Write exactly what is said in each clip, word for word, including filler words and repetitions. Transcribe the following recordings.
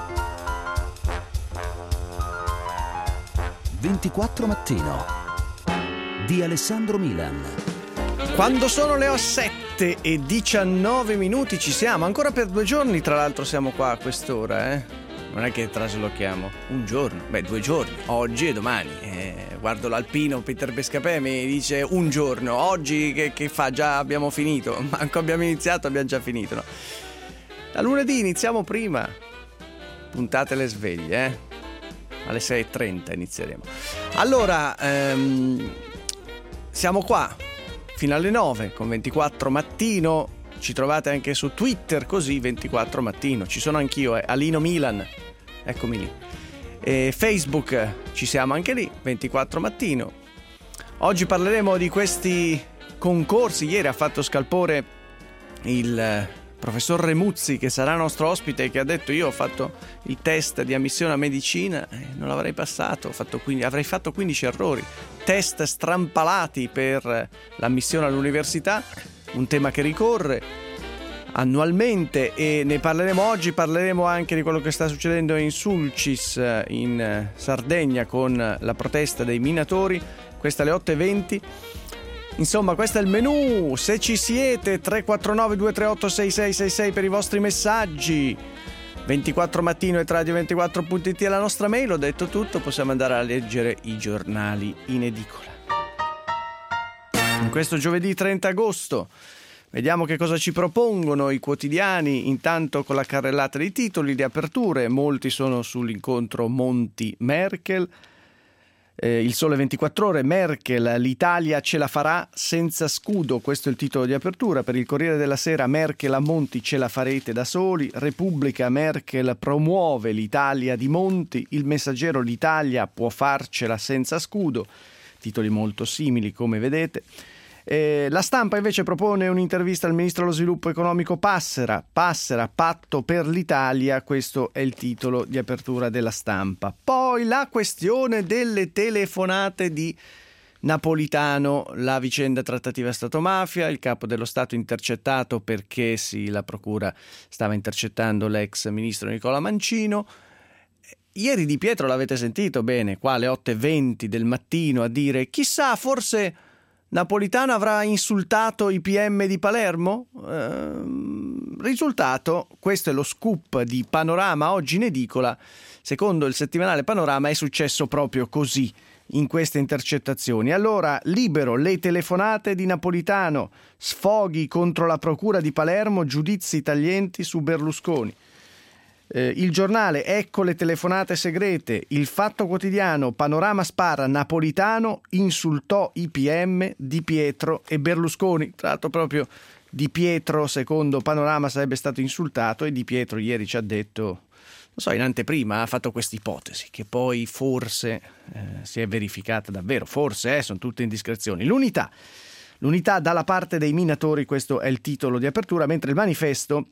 ventiquattro Mattino di Alessandro Milan. Quando sono le sette e diciannove minuti ci siamo, ancora per due giorni tra l'altro siamo qua a quest'ora, eh? Non è che traslochiamo un giorno, beh due giorni, oggi e domani. Eh, guardo l'alpino Peter Bescapè, mi dice un giorno, oggi che, che fa? Già abbiamo finito, manco abbiamo iniziato, abbiamo già finito, no? Da lunedì iniziamo prima, puntate le sveglie, eh? Alle sei e trenta inizieremo. Allora, ehm, siamo qua fino alle nove con ventiquattro Mattino. Ci trovate anche su Twitter, così ventiquattro Mattino. Ci sono anch'io, eh, Alino Milan, eccomi lì. E Facebook, ci siamo anche lì, ventiquattro Mattino. Oggi parleremo di questi concorsi. Ieri ha fatto scalpore il professor Remuzzi, che sarà nostro ospite, che ha detto: io ho fatto il test di ammissione a medicina e non l'avrei passato, ho fatto quindi, avrei fatto quindici errori, test strampalati per l'ammissione all'università, un tema che ricorre annualmente, e ne parleremo oggi. Parleremo anche di quello che sta succedendo in Sulcis, in Sardegna, con la protesta dei minatori. Questa alle otto e venti. Insomma, questo è il menù. Se ci siete, tre quattro nove due tre otto sei sei sei sei per i vostri messaggi. ventiquattro Mattino e radio ventiquattro punto it è la nostra mail. Ho detto tutto, possiamo andare a leggere i giornali in edicola. In questo giovedì trenta agosto vediamo che cosa ci propongono i quotidiani. Intanto con la carrellata dei titoli di aperture, molti sono sull'incontro Monti-Merkel. Eh, il Sole ventiquattro Ore, Merkel, l'Italia ce la farà senza scudo, questo è il titolo di apertura. Per il Corriere della Sera, Merkel a Monti, ce la farete da soli. Repubblica, Merkel promuove l'Italia di Monti. Il Messaggero, l'Italia può farcela senza scudo, titoli molto simili come vedete. Eh, la Stampa invece propone un'intervista al ministro dello sviluppo economico Passera. Passera, patto per l'Italia, questo è il titolo di apertura della Stampa. Poi la questione delle telefonate di Napolitano, la vicenda trattativa Stato-mafia, il capo dello Stato intercettato perché sì, la procura stava intercettando l'ex ministro Nicola Mancino. Ieri Di Pietro l'avete sentito bene, qua alle otto e venti del mattino, a dire: chissà, forse Napolitano avrà insultato i P M di Palermo? Ehm, risultato, questo è lo scoop di Panorama oggi in edicola. Secondo il settimanale Panorama è successo proprio così in queste intercettazioni. Allora, Libero, le telefonate di Napolitano, sfoghi contro la procura di Palermo, giudizi taglienti su Berlusconi. Eh, il Giornale, ecco le telefonate segrete. Il Fatto Quotidiano, Panorama spara, Napolitano insultò i P M, Di Pietro e Berlusconi. Tra l'altro proprio Di Pietro, secondo Panorama, sarebbe stato insultato, e Di Pietro ieri ci ha detto, non so, in anteprima ha fatto questa ipotesi che poi forse eh, si è verificata davvero, forse, eh, sono tutte indiscrezioni. L'Unità, l'Unità dalla parte dei minatori, questo è il titolo di apertura, mentre il Manifesto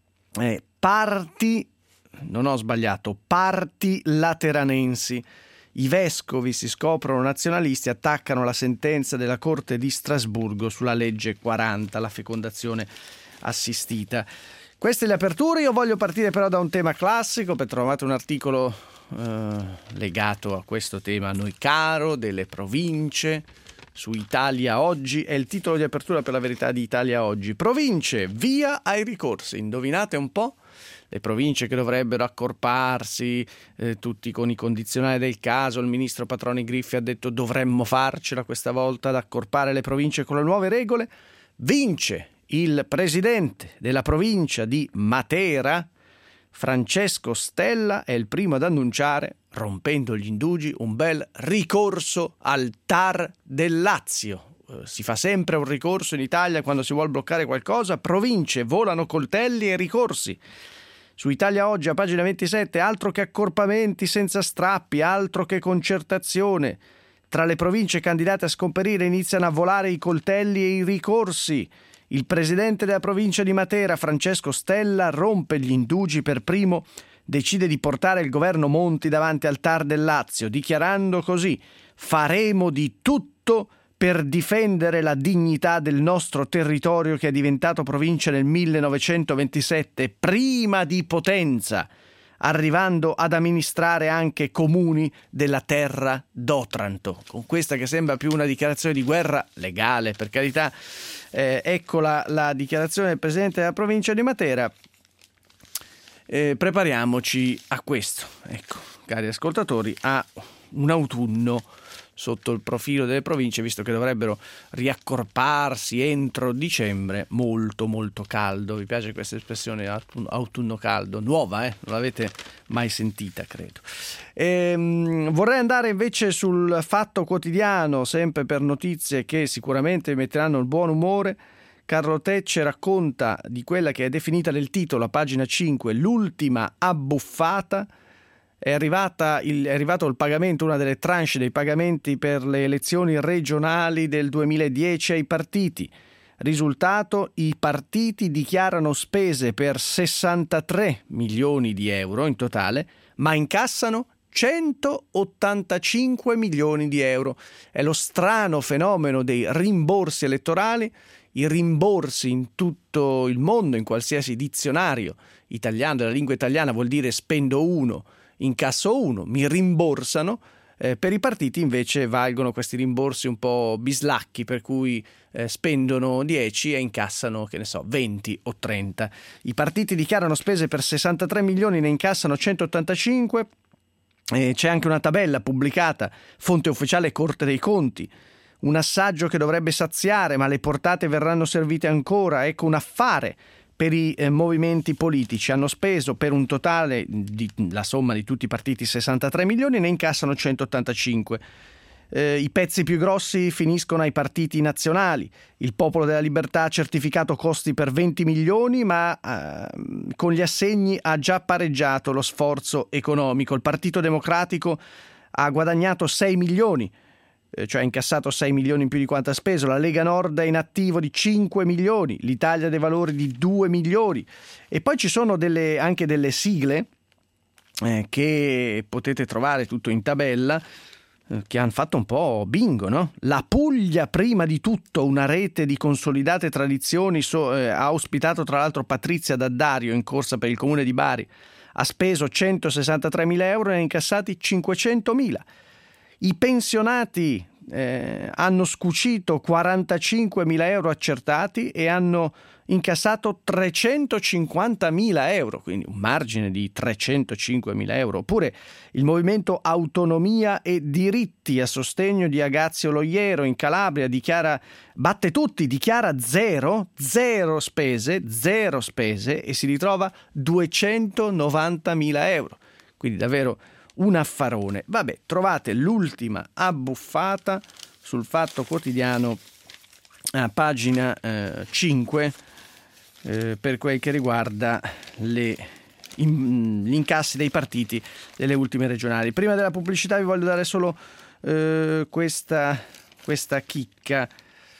è parti Non ho sbagliato, parti lateranensi. I vescovi si scoprono nazionalisti, attaccano la sentenza della Corte di Strasburgo sulla legge quaranta, la fecondazione assistita. Queste le aperture. Io voglio partire però da un tema classico, perché trovate un articolo eh, legato a questo tema a noi caro, delle province, su Italia Oggi. È il titolo di apertura, per la verità, di Italia Oggi. Province, via ai ricorsi. Indovinate un po'? Le province che dovrebbero accorparsi, eh, tutti con i condizionali del caso. Il ministro Patroni Griffi ha detto: dovremmo farcela questa volta ad accorpare le province con le nuove regole. Vince il presidente della provincia di Matera, Francesco Stella, è il primo ad annunciare, rompendo gli indugi, un bel ricorso al T A R del Lazio. Si fa sempre un ricorso in Italia quando si vuole bloccare qualcosa. Province, volano coltelli e ricorsi. Su Italia Oggi, a pagina ventisette, altro che accorpamenti senza strappi, altro che concertazione. Tra le province candidate a scomparire iniziano a volare i coltelli e i ricorsi. Il presidente della provincia di Matera, Francesco Stella, rompe gli indugi per primo, decide di portare il governo Monti davanti al T A R del Lazio, dichiarando così: faremo di tutto per difendere la dignità del nostro territorio, che è diventato provincia nel millenovecentoventisette, prima di Potenza. arrivando ad amministrare anche comuni della terra d'Otranto. Con questa che sembra più una dichiarazione di guerra legale, per carità, eh, ecco la, la dichiarazione del presidente della provincia di Matera. Eh, prepariamoci a questo, ecco, cari ascoltatori, a un autunno sotto il profilo delle province, visto che dovrebbero riaccorparsi entro dicembre, molto molto caldo. Vi piace questa espressione autunno caldo? Nuova, eh? Non l'avete mai sentita, credo. Ehm, vorrei andare invece sul Fatto Quotidiano, sempre per notizie che sicuramente metteranno il buon umore. Carlo Tecce racconta di quella che è definita nel titolo, a pagina cinque, l'ultima abbuffata. È, arrivata il, è arrivato il pagamento, una delle tranche dei pagamenti per le elezioni regionali del duemiladieci ai partiti. Risultato: i partiti dichiarano spese per sessantatré milioni di euro in totale, ma incassano centottantacinque milioni di euro. È lo strano fenomeno dei rimborsi elettorali. I rimborsi in tutto il mondo, in qualsiasi dizionario italiano della lingua italiana, vuol dire spendo uno, incasso uno, mi rimborsano. Eh, per i partiti invece valgono questi rimborsi un po' bislacchi, per cui eh, spendono dieci e incassano, che ne so, venti o trenta. I partiti dichiarano spese per sessantatré milioni, ne incassano centottantacinque. Eh, c'è anche una tabella pubblicata, fonte ufficiale Corte dei Conti, un assaggio che dovrebbe saziare, ma le portate verranno servite ancora. Ecco un affare per i eh, movimenti politici. Hanno speso per un totale, di, la somma di tutti i partiti, sessantatré milioni, ne incassano centottantacinque. Eh, I pezzi più grossi finiscono ai partiti nazionali. Il Popolo della Libertà ha certificato costi per venti milioni, ma eh, con gli assegni ha già pareggiato lo sforzo economico. Il Partito Democratico ha guadagnato sei milioni, cioè ha incassato sei milioni in più di quanto ha speso. La Lega Nord è in attivo di cinque milioni, l'Italia dei Valori di due milioni. E poi ci sono delle, anche delle sigle eh, che potete trovare tutto in tabella, eh, che hanno fatto un po' bingo, no? La Puglia, prima di tutto, una rete di consolidate tradizioni, so, eh, ha ospitato tra l'altro Patrizia D'Addario in corsa per il comune di Bari. Ha speso centosessantatremila euro e ne ha incassati cinquecentomila. I pensionati eh, hanno scucito quarantacinquemila euro accertati e hanno incassato trecentocinquantamila euro, quindi un margine di trecentocinquemila euro. Oppure il movimento Autonomia e Diritti a sostegno di Agazio Loiero in Calabria dichiara, batte tutti, dichiara zero, zero spese, zero spese e si ritrova duecentonovantamila euro. Quindi davvero un affarone. Vabbè, trovate l'ultima abbuffata sul Fatto Quotidiano a pagina eh, cinque eh, per quel che riguarda le, in, gli incassi dei partiti delle ultime regionali. Prima della pubblicità vi voglio dare solo eh, questa, questa chicca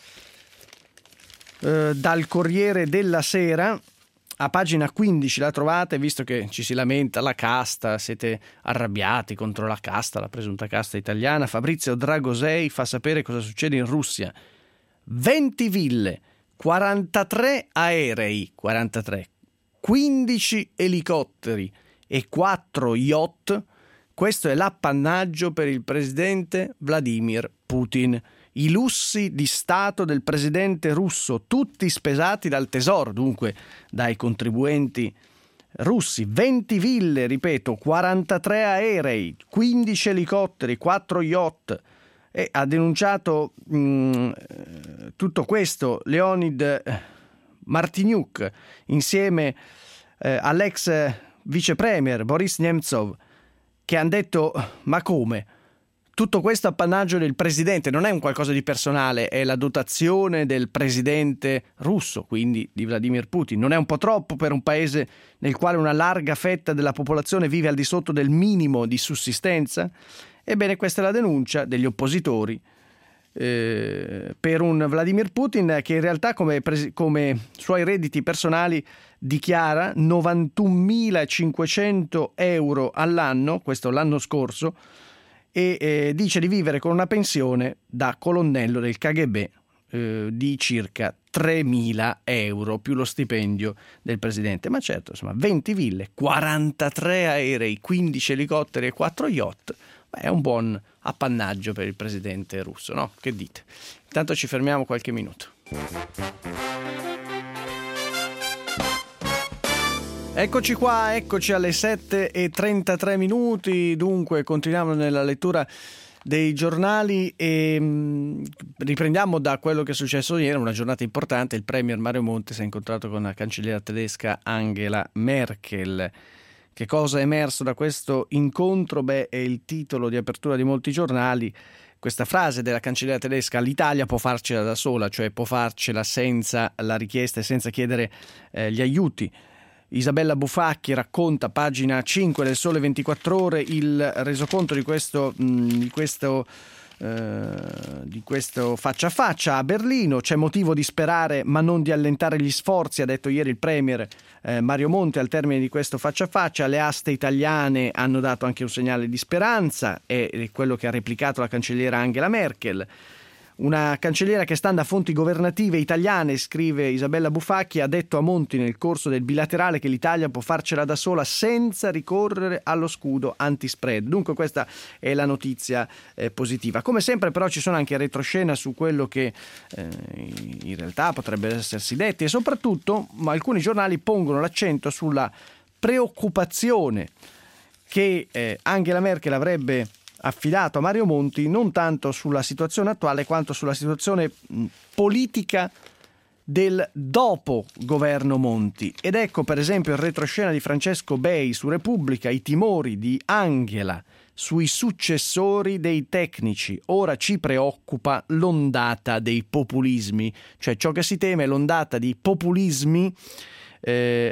eh, dal Corriere della Sera. A pagina quindici la trovate, visto che ci si lamenta la casta, siete arrabbiati contro la casta, la presunta casta italiana. Fabrizio Dragosei fa sapere cosa succede in Russia. venti ville, quarantatré aerei, quarantatré, quindici elicotteri e quattro yacht. Questo è l'appannaggio per il presidente Vladimir Putin. I lussi di Stato del presidente russo, tutti spesati dal tesoro, dunque dai contribuenti russi. venti ville, ripeto, quarantatré aerei, quindici elicotteri, quattro yacht. E ha denunciato mh, tutto questo Leonid Martiniuk insieme eh, all'ex vice premier Boris Nemtsov, che hanno detto: ma come? Tutto questo appannaggio del presidente non è un qualcosa di personale, è la dotazione del presidente russo, quindi di Vladimir Putin. Non è un po' troppo per un paese nel quale una larga fetta della popolazione vive al di sotto del minimo di sussistenza? Ebbene, questa è la denuncia degli oppositori eh, per un Vladimir Putin che in realtà come, pres- come suoi redditi personali dichiara novantunomilacinquecento euro all'anno, questo l'anno scorso, e eh, dice di vivere con una pensione da colonnello del K G B eh, di circa tremila euro più lo stipendio del presidente. Ma certo, insomma, venti ville, quarantatré aerei, quindici elicotteri e quattro yacht. Beh, è un buon appannaggio per il presidente russo, no? Che dite? Intanto ci fermiamo qualche minuto. Eccoci qua, eccoci alle sette e trentatré minuti. Dunque, continuiamo nella lettura dei giornali e mh, riprendiamo da quello che è successo ieri, una giornata importante. Il premier Mario Monti si è incontrato con la cancelliera tedesca Angela Merkel. Che cosa è emerso da questo incontro? Beh, è il titolo di apertura di molti giornali. Questa frase della cancelliera tedesca: l'Italia può farcela da sola, cioè può farcela senza la richiesta e senza chiedere eh, gli aiuti. Isabella Bufacchi racconta, pagina cinque del Sole ventiquattro Ore, il resoconto di questo, mh, di questo eh, di questo faccia a faccia a Berlino. C'è motivo di sperare ma non di allentare gli sforzi, ha detto ieri il premier eh, Mario Monti al termine di questo faccia a faccia. Le aste italiane hanno dato anche un segnale di speranza, è quello che ha replicato la cancelliera Angela Merkel. Una cancelliera che, stando a fonti governative italiane, scrive Isabella Bufacchi, ha detto a Monti nel corso del bilaterale che l'Italia può farcela da sola senza ricorrere allo scudo anti-spread. Dunque questa è la notizia eh, positiva. Come sempre però ci sono anche retroscena su quello che eh, in realtà potrebbe essersi detti, e soprattutto alcuni giornali pongono l'accento sulla preoccupazione che eh, Angela Merkel avrebbe affidato a Mario Monti non tanto sulla situazione attuale quanto sulla situazione politica del dopo governo Monti. Ed ecco per esempio il retroscena di Francesco Bei su Repubblica, i timori di Angela sui successori dei tecnici. Ora ci preoccupa l'ondata dei populismi, cioè ciò che si teme è l'ondata di populismi eh,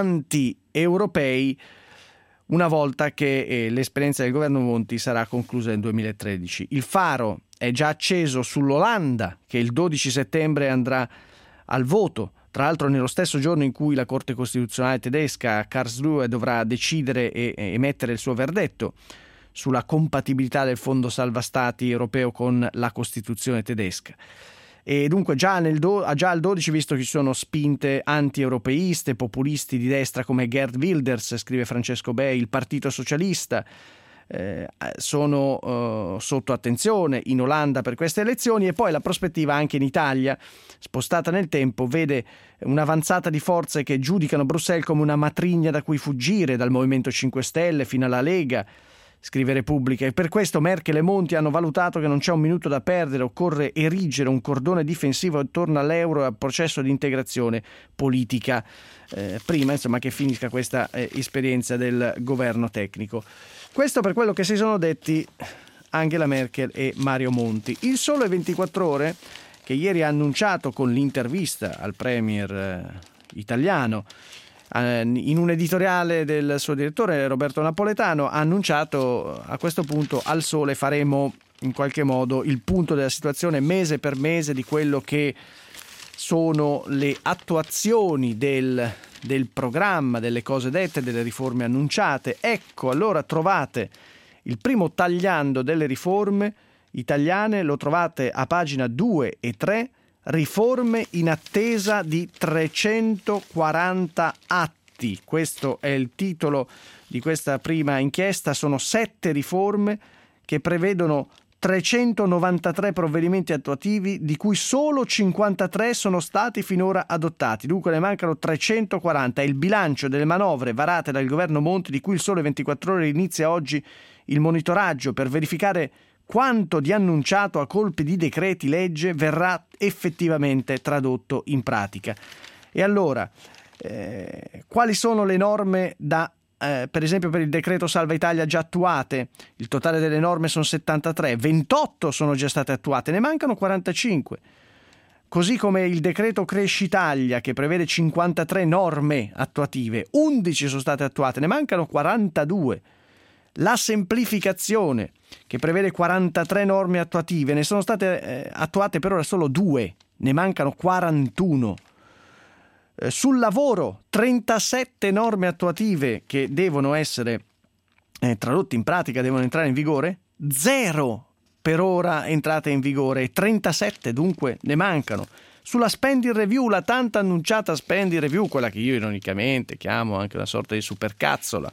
anti-europei una volta che eh, l'esperienza del governo Monti sarà conclusa nel duemilatredici. Il faro è già acceso sull'Olanda, che il dodici settembre andrà al voto, tra l'altro nello stesso giorno in cui la Corte Costituzionale tedesca a Karlsruhe dovrà decidere e, e emettere il suo verdetto sulla compatibilità del Fondo Salva Stati europeo con la Costituzione tedesca. E dunque già, nel do, già al dodici, visto che ci sono spinte anti-europeiste, populisti di destra come Geert Wilders, scrive Francesco Bei, il Partito Socialista, eh, sono eh, sotto attenzione in Olanda per queste elezioni, e poi la prospettiva anche in Italia, spostata nel tempo, vede un'avanzata di forze che giudicano Bruxelles come una matrigna da cui fuggire, dal Movimento cinque Stelle fino alla Lega. Scrive Repubblica, e per questo Merkel e Monti hanno valutato che non c'è un minuto da perdere, occorre erigere un cordone difensivo attorno all'euro e al processo di integrazione politica eh, prima insomma che finisca questa eh, esperienza del governo tecnico. Questo per quello che si sono detti Angela Merkel e Mario Monti. Il Sole ventiquattro Ore, che ieri ha annunciato con l'intervista al premier eh, italiano, in un editoriale del suo direttore Roberto Napoletano, ha annunciato: a questo punto al Sole faremo in qualche modo il punto della situazione mese per mese di quello che sono le attuazioni del, del programma, delle cose dette, delle riforme annunciate. Ecco, allora trovate il primo tagliando delle riforme italiane, lo trovate a pagina due e tre. Riforme in attesa di trecentoquaranta atti. Questo è il titolo di questa prima inchiesta. Sono sette riforme che prevedono trecentonovantatré provvedimenti attuativi, di cui solo cinquantatré sono stati finora adottati. Dunque ne mancano trecentoquaranta. È il bilancio delle manovre varate dal governo Monti, di cui il Sole ventiquattro Ore inizia oggi il monitoraggio per verificare quanto di annunciato a colpi di decreti legge verrà effettivamente tradotto in pratica. E allora, eh, quali sono le norme da, eh, per esempio per il decreto Salva Italia già attuate? Il totale delle norme sono settantatré, ventotto sono già state attuate, ne mancano quarantacinque. Così come il decreto Cresci Italia, che prevede cinquantatré norme attuative, undici sono state attuate, ne mancano quarantadue. La semplificazione, che prevede quarantatré norme attuative, ne sono state eh, attuate per ora solo due, ne mancano quarantuno. Eh, sul lavoro, trentasette norme attuative che devono essere eh, tradotte in pratica, devono entrare in vigore, zero per ora entrate in vigore, trentasette dunque ne mancano. Sulla spending review, la tanta annunciata spending review, quella che io ironicamente chiamo anche una sorta di supercazzola.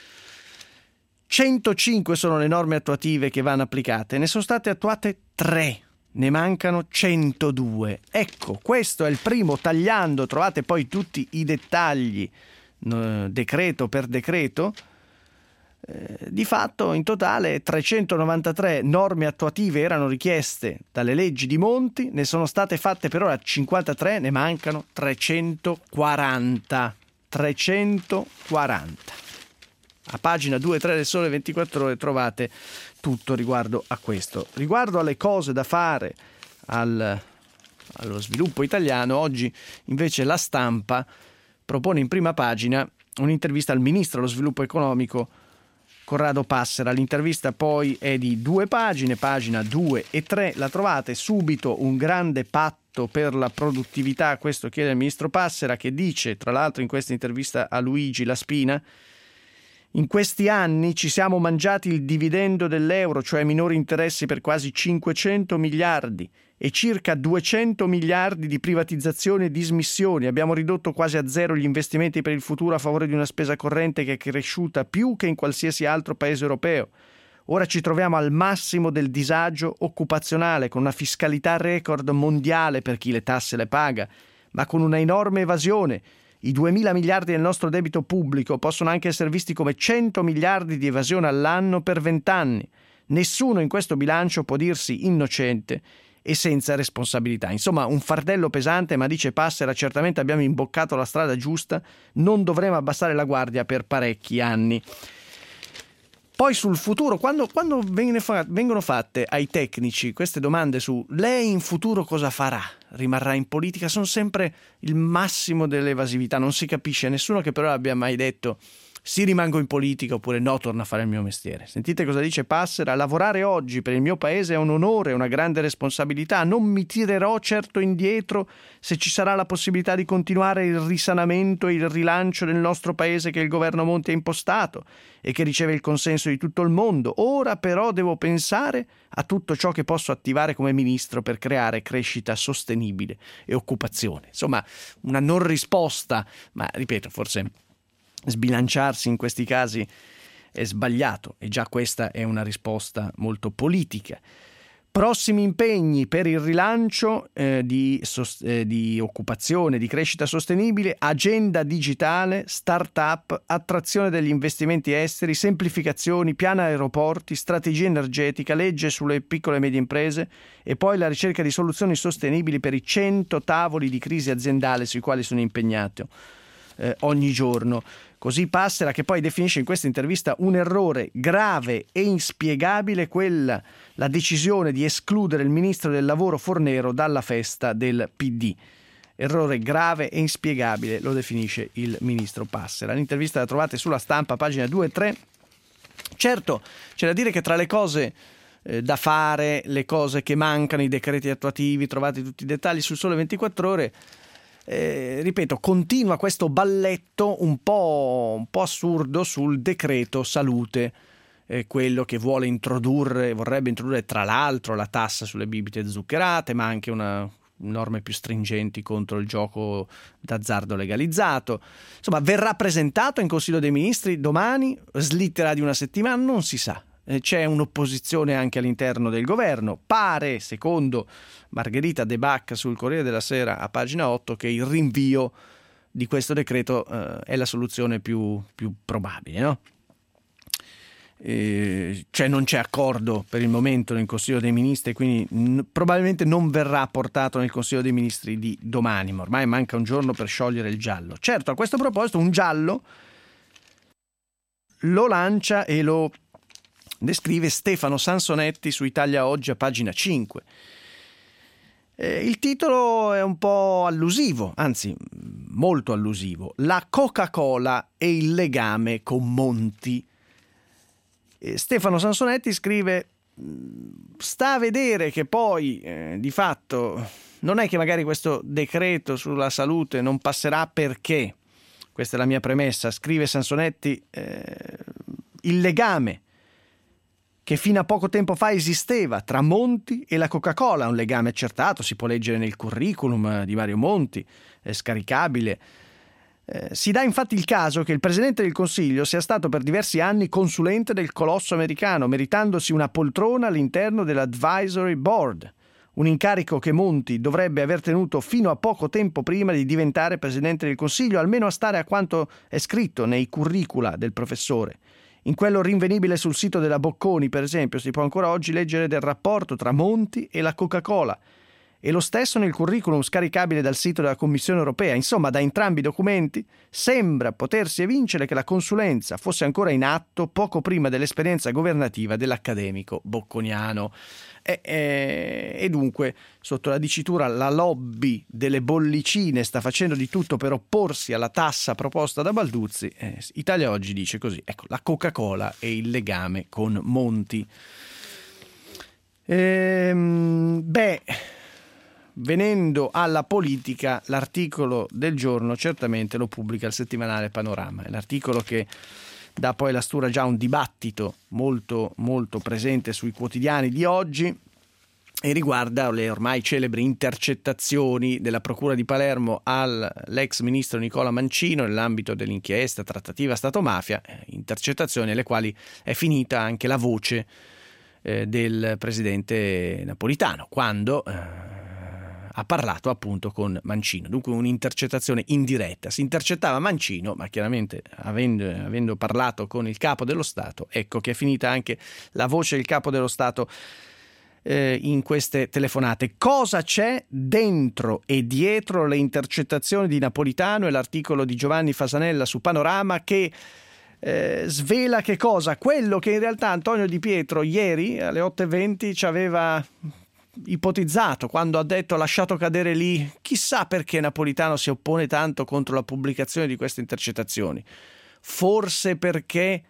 centocinque sono le norme attuative che vanno applicate, ne sono state attuate tre. Ne mancano centodue. Ecco, questo è il primo tagliando, trovate poi tutti i dettagli eh, decreto per decreto. Eh, di fatto in totale trecentonovantatré norme attuative erano richieste dalle leggi di Monti, ne sono state fatte per ora cinquantatré, ne mancano trecentoquaranta. trecentoquaranta. A pagina due e tre del Sole ventiquattro Ore trovate tutto riguardo a questo. Riguardo alle cose da fare al, allo sviluppo italiano, oggi invece La Stampa propone in prima pagina un'intervista al ministro dello sviluppo economico Corrado Passera. L'intervista poi è di due pagine, pagina due e tre, la trovate subito. Un grande patto per la produttività, questo chiede il ministro Passera, che dice tra l'altro in questa intervista a Luigi La Spina: in questi anni ci siamo mangiati il dividendo dell'euro, cioè minori interessi per quasi cinquecento miliardi e circa duecento miliardi di privatizzazioni e dismissioni. Abbiamo ridotto quasi a zero gli investimenti per il futuro a favore di una spesa corrente che è cresciuta più che in qualsiasi altro paese europeo. Ora ci troviamo al massimo del disagio occupazionale, con una fiscalità record mondiale per chi le tasse le paga, ma con una enorme evasione. I duemila miliardi del nostro debito pubblico possono anche essere visti come cento miliardi di evasione all'anno per vent'anni. Nessuno in questo bilancio può dirsi innocente e senza responsabilità. Insomma, un fardello pesante, ma dice Passera, certamente abbiamo imboccato la strada giusta, non dovremo abbassare la guardia per parecchi anni. Poi sul futuro, quando, quando vengono fatte ai tecnici queste domande su lei in futuro cosa farà, rimarrà in politica, sono sempre il massimo dell'evasività, non si capisce, nessuno che però abbia mai detto sì, rimango in politica oppure no, torno a fare il mio mestiere. Sentite cosa dice Passera: lavorare oggi per il mio paese è un onore, una grande responsabilità, non mi tirerò certo indietro se ci sarà la possibilità di continuare il risanamento e il rilancio del nostro paese che il governo Monti ha impostato e che riceve il consenso di tutto il mondo. Ora però devo pensare a tutto ciò che posso attivare come ministro per creare crescita sostenibile e occupazione. Insomma, una non risposta, ma ripeto, forse sbilanciarsi in questi casi è sbagliato e già questa è una risposta molto politica. Prossimi impegni per il rilancio eh, di, sost- eh, di occupazione, di crescita sostenibile: agenda digitale, start-up, attrazione degli investimenti esteri, semplificazioni, piano aeroporti, strategia energetica, legge sulle piccole e medie imprese e poi la ricerca di soluzioni sostenibili per i cento tavoli di crisi aziendale sui quali sono impegnato eh, ogni giorno. Così Passera, che poi definisce in questa intervista un errore grave e inspiegabile quella la decisione di escludere il ministro del lavoro Fornero dalla festa del P D. Errore grave e inspiegabile, lo definisce il ministro Passera. L'intervista la trovate sulla Stampa, pagina due e tre. Certo, c'è da dire che tra le cose eh, da fare, le cose che mancano, i decreti attuativi, trovate tutti i dettagli sul Sole ventiquattro Ore. Eh, ripeto, continua questo balletto un po', un po' assurdo sul decreto salute, eh, quello che vuole introdurre, vorrebbe introdurre tra l'altro la tassa sulle bibite zuccherate, ma anche una norme più stringenti contro il gioco d'azzardo legalizzato. Insomma, verrà presentato in Consiglio dei Ministri domani, slitterà di una settimana, non si sa. C'è un'opposizione anche all'interno del governo. Pare, secondo Margherita De Bacca sul Corriere della Sera a pagina otto, che il rinvio di questo decreto eh, è la soluzione più, più probabile, no? Eh, cioè non c'è accordo per il momento nel Consiglio dei Ministri, quindi n- probabilmente non verrà portato nel Consiglio dei Ministri di domani, ma ormai manca un giorno per sciogliere il giallo. Certo, a questo proposito un giallo lo lancia e lo descrive Stefano Sansonetti su Italia Oggi a pagina cinque. Eh, il titolo è un po' allusivo, anzi molto allusivo: la Coca-Cola e il legame con Monti. Eh, Stefano Sansonetti scrive: sta a vedere che poi eh, di fatto non è che magari questo decreto sulla salute non passerà, perché, questa è la mia premessa, scrive Sansonetti, eh, il legame che fino a poco tempo fa esisteva tra Monti e la Coca-Cola, un legame accertato, si può leggere nel curriculum di Mario Monti, è scaricabile. Eh, si dà infatti il caso che il Presidente del Consiglio sia stato per diversi anni consulente del colosso americano, meritandosi una poltrona all'interno dell'Advisory Board, un incarico che Monti dovrebbe aver tenuto fino a poco tempo prima di diventare Presidente del Consiglio, almeno a stare a quanto è scritto nei curricula del professore. In quello rinvenibile sul sito della Bocconi, per esempio, si può ancora oggi leggere del rapporto tra Monti e la Coca-Cola, e lo stesso nel curriculum scaricabile dal sito della Commissione europea. Insomma, da entrambi i documenti sembra potersi evincere che la consulenza fosse ancora in atto poco prima dell'esperienza governativa dell'accademico bocconiano. E, e, e dunque, sotto la dicitura la lobby delle bollicine sta facendo di tutto per opporsi alla tassa proposta da Balduzzi, eh, Italia Oggi dice così. Ecco, la Coca-Cola e il legame con Monti. Ehm, beh... Venendo alla politica, l'articolo del giorno certamente lo pubblica il settimanale Panorama. È l'articolo che dà poi la stura già a un dibattito molto, molto presente sui quotidiani di oggi e riguarda le ormai celebri intercettazioni della Procura di Palermo all'ex ministro Nicola Mancino nell'ambito dell'inchiesta trattativa Stato-mafia, intercettazioni alle quali è finita anche la voce eh, del presidente Napolitano, quando... Eh, ha parlato appunto con Mancino, dunque un'intercettazione indiretta. Si intercettava Mancino, ma chiaramente avendo, avendo parlato con il capo dello Stato, ecco che è finita anche la voce del capo dello Stato eh, in queste telefonate. Cosa c'è dentro e dietro le intercettazioni di Napolitano e l'articolo di Giovanni Fasanella su Panorama che eh, svela che cosa? Quello che in realtà Antonio Di Pietro ieri alle otto e venti ci aveva ipotizzato quando ha detto lasciato cadere lì, chissà perché Napolitano si oppone tanto contro la pubblicazione di queste intercettazioni, forse perché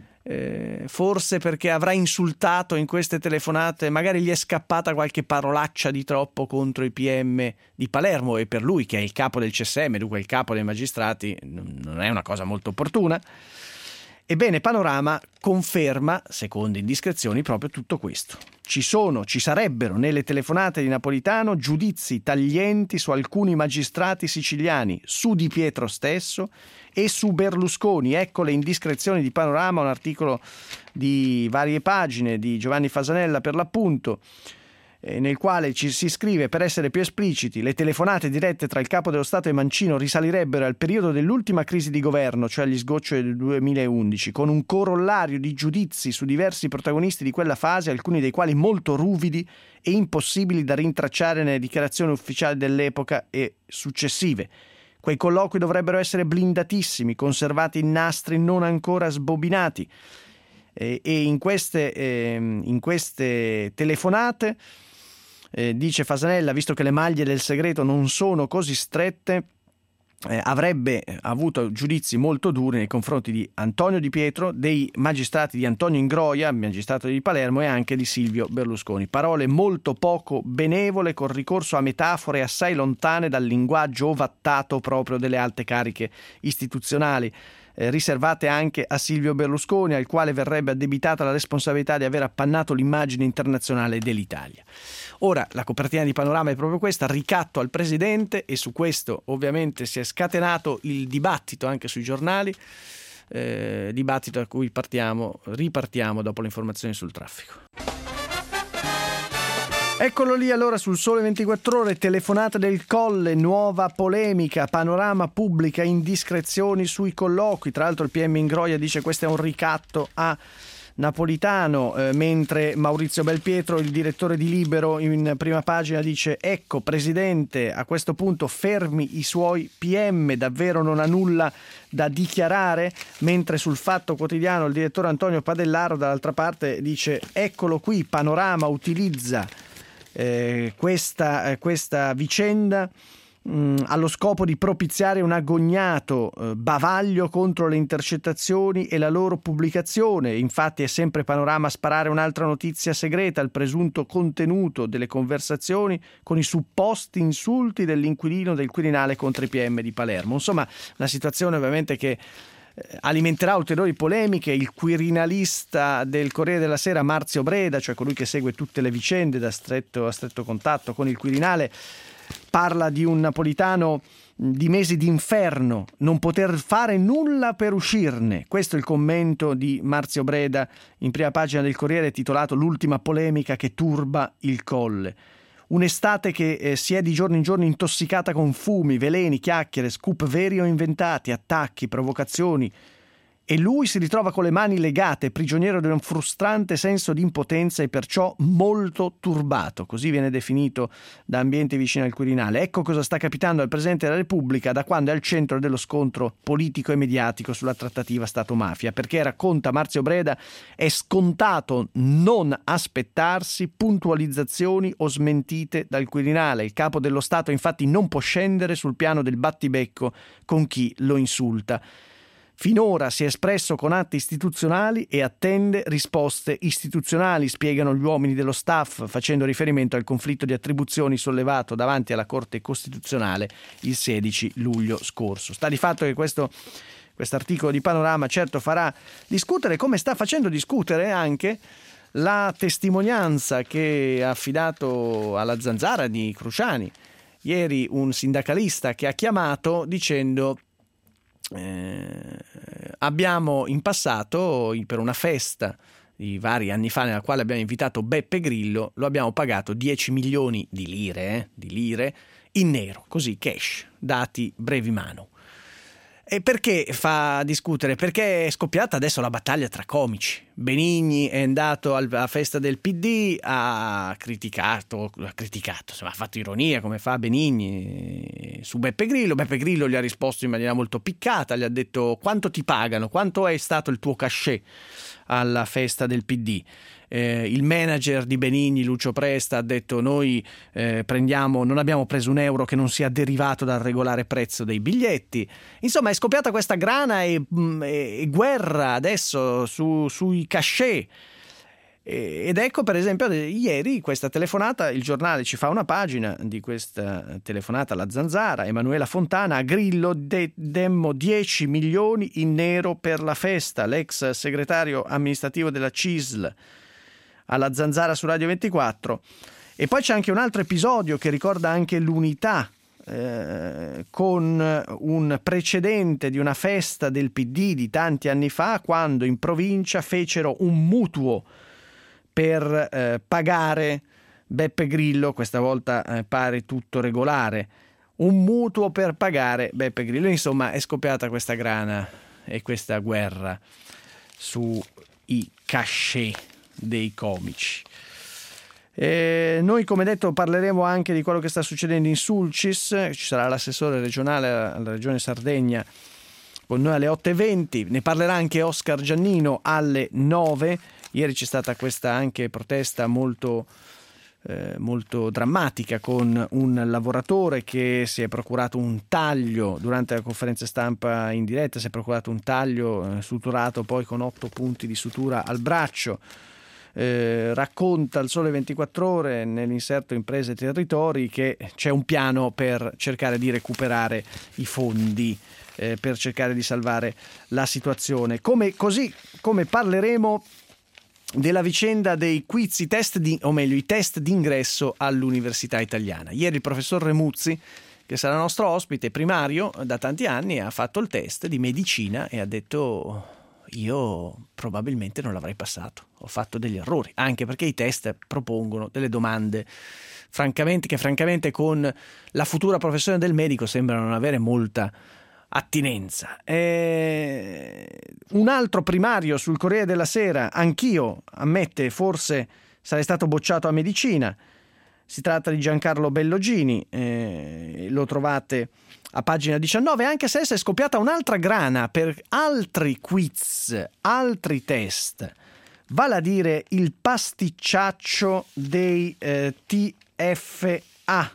eh, forse perché avrà insultato in queste telefonate, magari gli è scappata qualche parolaccia di troppo contro i P M di Palermo, e per lui che è il capo del C S M, dunque il capo dei magistrati, non è una cosa molto opportuna. Ebbene, Panorama conferma, secondo indiscrezioni, proprio tutto questo. Ci sono, ci sarebbero nelle telefonate di Napolitano giudizi taglienti su alcuni magistrati siciliani, su Di Pietro stesso e su Berlusconi. Ecco le indiscrezioni di Panorama, un articolo di varie pagine di Giovanni Fasanella per l'appunto, nel quale ci si scrive: per essere più espliciti, le telefonate dirette tra il capo dello Stato e Mancino risalirebbero al periodo dell'ultima crisi di governo, cioè agli sgoccioli del duemilaundici, con un corollario di giudizi su diversi protagonisti di quella fase, alcuni dei quali molto ruvidi e impossibili da rintracciare nelle dichiarazioni ufficiali dell'epoca e successive. Quei colloqui dovrebbero essere blindatissimi, conservati in nastri non ancora sbobinati, e, e in queste, eh, in queste telefonate Eh, dice Fasanella, visto che le maglie del segreto non sono così strette, eh, avrebbe avuto giudizi molto duri nei confronti di Antonio Di Pietro, dei magistrati di Antonio Ingroia, magistrato di Palermo, e anche di Silvio Berlusconi. Parole molto poco benevole, con ricorso a metafore assai lontane dal linguaggio ovattato proprio delle alte cariche istituzionali, Eh, riservate anche a Silvio Berlusconi, al quale verrebbe addebitata la responsabilità di aver appannato l'immagine internazionale dell'Italia. Ora, la copertina di Panorama è proprio questa, ricatto al presidente, e su questo ovviamente si è scatenato il dibattito anche sui giornali, eh, dibattito da cui partiamo, ripartiamo dopo le informazioni sul traffico. Eccolo lì allora sul Sole ventiquattro Ore, telefonata del Colle, nuova polemica, Panorama pubblica indiscrezioni sui colloqui, tra l'altro il P M Ingroia dice questo è un ricatto a Napolitano, eh, mentre Maurizio Belpietro, il direttore di Libero, in prima pagina dice: ecco Presidente, a questo punto fermi i suoi P M, davvero non ha nulla da dichiarare, mentre sul Fatto Quotidiano il direttore Antonio Padellaro dall'altra parte dice: eccolo qui, Panorama utilizza Eh, questa, eh, questa vicenda mh, allo scopo di propiziare un agognato eh, bavaglio contro le intercettazioni e la loro pubblicazione. Infatti è sempre Panorama a sparare un'altra notizia segreta, il presunto contenuto delle conversazioni con i supposti insulti dell'inquilino del Quirinale contro i P M di Palermo. Insomma, una situazione ovviamente che alimenterà ulteriori polemiche. Il quirinalista del Corriere della Sera Marzio Breda, cioè colui che segue tutte le vicende da stretto a stretto contatto con il Quirinale, parla di un napolitano di mesi d'inferno, non poter fare nulla per uscirne. Questo è il commento di Marzio Breda in prima pagina del Corriere, titolato "L'ultima polemica che turba il Colle". Un'estate che eh, si è di giorno in giorno intossicata con fumi, veleni, chiacchiere, scoop veri o inventati, attacchi, provocazioni, e lui si ritrova con le mani legate, prigioniero di un frustrante senso di impotenza e perciò molto turbato. Così viene definito da ambienti vicini al Quirinale. Ecco cosa sta capitando al Presidente della Repubblica da quando è al centro dello scontro politico e mediatico sulla trattativa Stato-mafia, perché, racconta Marzio Breda, è scontato non aspettarsi puntualizzazioni o smentite dal Quirinale. Il capo dello Stato infatti non può scendere sul piano del battibecco con chi lo insulta. Finora si è espresso con atti istituzionali e attende risposte istituzionali, spiegano gli uomini dello staff, facendo riferimento al conflitto di attribuzioni sollevato davanti alla Corte Costituzionale il sedici luglio scorso. Sta di fatto che questo articolo di Panorama certo farà discutere, come sta facendo discutere anche la testimonianza che ha affidato alla Zanzara di Cruciani. Ieri un sindacalista che ha chiamato dicendo: Eh, abbiamo in passato, per una festa di vari anni fa nella quale abbiamo invitato Beppe Grillo, lo abbiamo pagato dieci milioni di lire, eh, di lire in nero, così, cash, dati brevi mano. E perché fa discutere? Perché è scoppiata adesso la battaglia tra comici. Benigni è andato alla festa del P D, ha criticato, ha criticato, insomma, ha fatto ironia come fa Benigni su Beppe Grillo. Beppe Grillo gli ha risposto in maniera molto piccata, gli ha detto: quanto ti pagano, quanto è stato il tuo cachet alla festa del P D? Eh, il manager di Benigni, Lucio Presta, ha detto: noi eh, prendiamo, non abbiamo preso un euro che non sia derivato dal regolare prezzo dei biglietti. Insomma, è scoppiata questa grana e, e, e guerra adesso su, sui cachet. E, ed ecco, per esempio, ieri questa telefonata, il giornale ci fa una pagina di questa telefonata alla Zanzara. Emanuela Fontana: a Grillo de- demmo dieci milioni in nero per la festa. L'ex segretario amministrativo della C I S L alla Zanzara su Radio ventiquattro. E poi c'è anche un altro episodio che ricorda anche l'unità, eh, con un precedente di una festa del P D di tanti anni fa, quando in provincia fecero un mutuo per eh, pagare Beppe Grillo. Questa volta eh, pare tutto regolare, un mutuo per pagare Beppe Grillo. Insomma, è scoppiata questa grana e questa guerra sui cachet dei comici. E noi, come detto, parleremo anche di quello che sta succedendo in Sulcis. Ci sarà l'assessore regionale alla regione Sardegna con noi alle otto e venti. Ne parlerà anche Oscar Giannino alle nove. Ieri c'è stata questa anche protesta molto eh, molto drammatica, con un lavoratore che si è procurato un taglio durante la conferenza stampa in diretta, si è procurato un taglio eh, suturato poi con otto punti di sutura al braccio. Eh, racconta il Sole ventiquattro Ore nell'inserto Imprese e Territori che c'è un piano per cercare di recuperare i fondi, eh, per cercare di salvare la situazione. Come, così come parleremo della vicenda dei quiz, i test di, o meglio i test d'ingresso all'Università Italiana. Ieri il professor Remuzzi, che sarà nostro ospite primario da tanti anni, ha fatto il test di medicina e ha detto: io probabilmente non l'avrei passato, ho fatto degli errori, anche perché i test propongono delle domande francamente che francamente con la futura professione del medico sembrano non avere molta attinenza. E un altro primario sul Corriere della Sera, anch'io, ammette forse sarei stato bocciato a medicina. Si tratta di Giancarlo Bellogini, eh, lo trovate a pagina diciannove, anche se è scoppiata un'altra grana per altri quiz, altri test, vale a dire il pasticciaccio dei eh, T F A.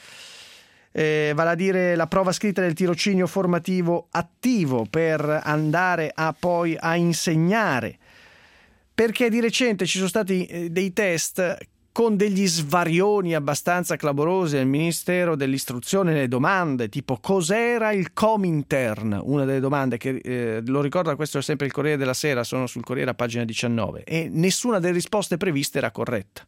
Eh, vale a dire la prova scritta del tirocinio formativo attivo per andare a poi a insegnare, perché di recente ci sono stati eh, dei test con degli svarioni abbastanza clamorosi al Ministero dell'Istruzione, le domande tipo cos'era il Comintern, una delle domande che eh, lo ricorda, questo è sempre il Corriere della Sera, sono sul Corriere a pagina diciannove, e nessuna delle risposte previste era corretta.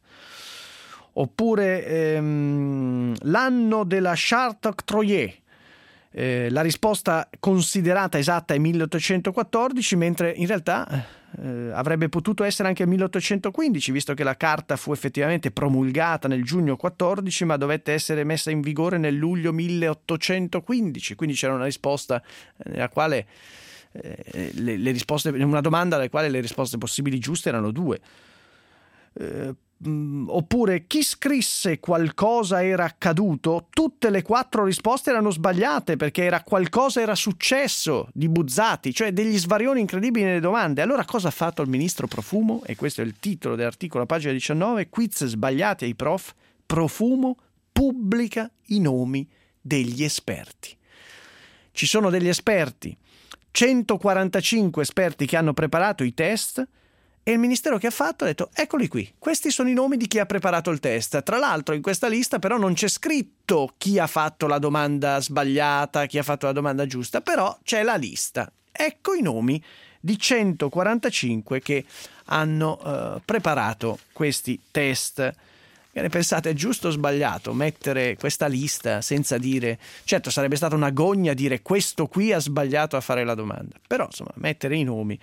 Oppure ehm, l'anno della Charte Octroyée, eh, la risposta considerata esatta è milleottocentoquattordici, mentre in realtà eh, avrebbe potuto essere anche milleottocentoquindici, visto che la carta fu effettivamente promulgata nel giugno quattordici, ma dovette essere messa in vigore nel luglio milleottocentoquindici, quindi c'era una risposta nella quale eh, le, le risposte, una domanda alla quale le risposte possibili giuste erano due. Eh, Oppure chi scrisse qualcosa era accaduto, tutte le quattro risposte erano sbagliate perché era qualcosa era successo di Buzzati, cioè degli svarioni incredibili nelle domande. Allora cosa ha fatto il ministro Profumo? E questo è il titolo dell'articolo a pagina diciannove: quiz sbagliati ai prof, Profumo pubblica i nomi degli esperti. Ci sono degli esperti, centoquarantacinque esperti che hanno preparato i test. E il ministero che ha fatto ha detto eccoli qui, questi sono i nomi di chi ha preparato il test. Tra l'altro in questa lista però non c'è scritto chi ha fatto la domanda sbagliata, chi ha fatto la domanda giusta, però c'è la lista. Ecco i nomi di centoquarantacinque che hanno eh, preparato questi test. Che ne pensate, è giusto o sbagliato mettere questa lista senza dire, certo sarebbe stata una gogna dire questo qui ha sbagliato a fare la domanda, però insomma mettere i nomi.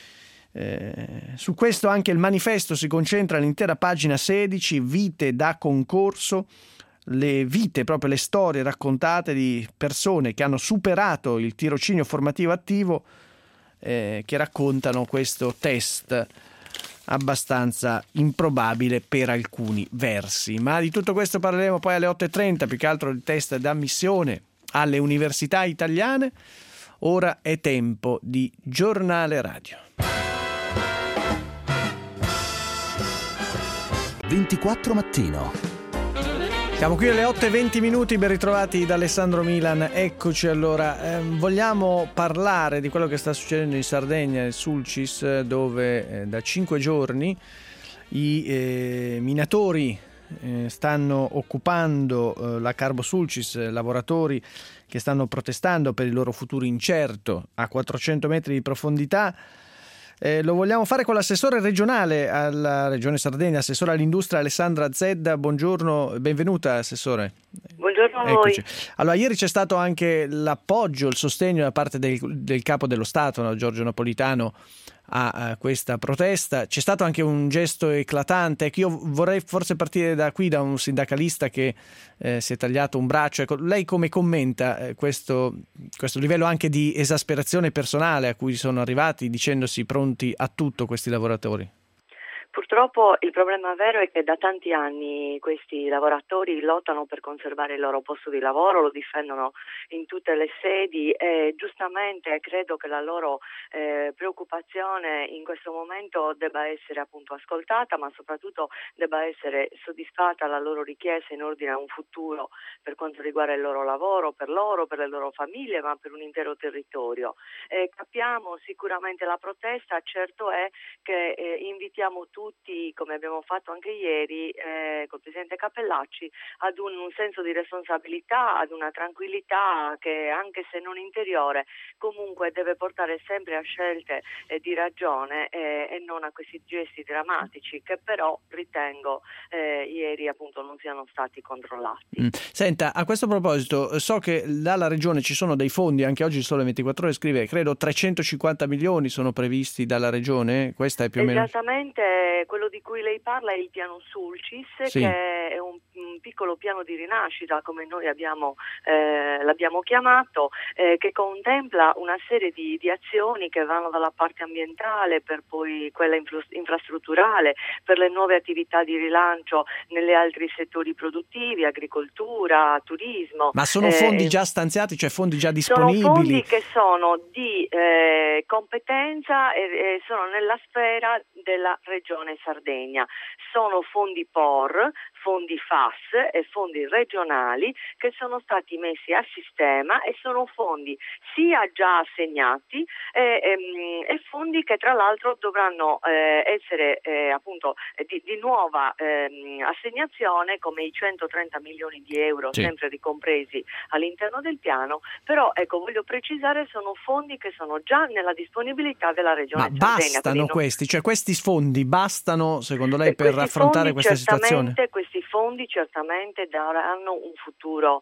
Eh, su questo anche il Manifesto si concentra all'intera pagina sedici, vite da concorso, le vite, proprio le storie raccontate di persone che hanno superato il tirocinio formativo attivo, eh, che raccontano questo test abbastanza improbabile per alcuni versi. Ma di tutto questo parleremo poi alle otto e trenta, più che altro il test d'ammissione alle università italiane. Ora è tempo di giornale radio. ventiquattro mattino. Siamo qui alle otto e venti minuti, ben ritrovati da Alessandro Milan. Eccoci allora, eh, vogliamo parlare di quello che sta succedendo in Sardegna, nel Sulcis, dove eh, da cinque giorni i eh, minatori eh, stanno occupando eh, la Carbo Sulcis, lavoratori che stanno protestando per il loro futuro incerto a quattrocento metri di profondità. Eh, lo vogliamo fare con l'assessore regionale alla Regione Sardegna, assessore all'industria Alessandra Zedda. Buongiorno, benvenuta assessore. Buongiorno a Eccoci. voi. Allora, ieri c'è stato anche l'appoggio, il sostegno da parte del, del capo dello Stato, no, Giorgio Napolitano, a, a questa protesta. C'è stato anche un gesto eclatante, che io vorrei forse partire da qui, da un sindacalista che eh, si è tagliato un braccio. Ecco, lei come commenta eh, questo, questo livello anche di esasperazione personale a cui sono arrivati, dicendosi pronti a tutto questi lavoratori? Purtroppo il problema vero è che da tanti anni questi lavoratori lottano per conservare il loro posto di lavoro, lo difendono in tutte le sedi e giustamente credo che la loro eh, preoccupazione in questo momento debba essere appunto ascoltata, ma soprattutto debba essere soddisfatta la loro richiesta in ordine a un futuro per quanto riguarda il loro lavoro, per loro, per le loro famiglie, ma per un intero territorio. Eh, capiamo sicuramente la protesta, certo è che eh, invitiamo tutti tutti, come abbiamo fatto anche ieri eh, col Presidente Cappellacci, ad un, un senso di responsabilità, ad una tranquillità che anche se non interiore comunque deve portare sempre a scelte eh, di ragione eh, e non a questi gesti drammatici che però ritengo eh, ieri appunto non siano stati controllati. Mm. Senta, a questo proposito so che dalla Regione ci sono dei fondi, anche oggi il Sole ventiquattro Ore scrive credo trecentocinquanta milioni sono previsti dalla Regione, questa è più o meno... Esattamente. Quello di cui lei parla è il piano Sulcis, sì, che è un, un piccolo piano di rinascita, come noi abbiamo, eh, l'abbiamo chiamato, eh, che contempla una serie di, di azioni che vanno dalla parte ambientale per poi quella infra- infrastrutturale, per le nuove attività di rilancio nelle altri settori produttivi, agricoltura, turismo. Ma sono fondi eh, già stanziati, cioè fondi già disponibili? Sono fondi che sono di eh, competenza e, e sono nella sfera della Regione Sardegna. Sono fondi P O R, fondi F gas e fondi regionali che sono stati messi a sistema e sono fondi sia già assegnati e, e, e fondi che tra l'altro dovranno eh, essere eh, appunto di, di nuova eh, assegnazione, come i centotrenta milioni di euro, sì, sempre ricompresi all'interno del piano. Però ecco, voglio precisare, sono fondi che sono già nella disponibilità della Regione Ma Sardegna. Bastano non... questi, cioè questi fondi bastano secondo lei per affrontare questa situazione? Questi fondi certamente daranno un futuro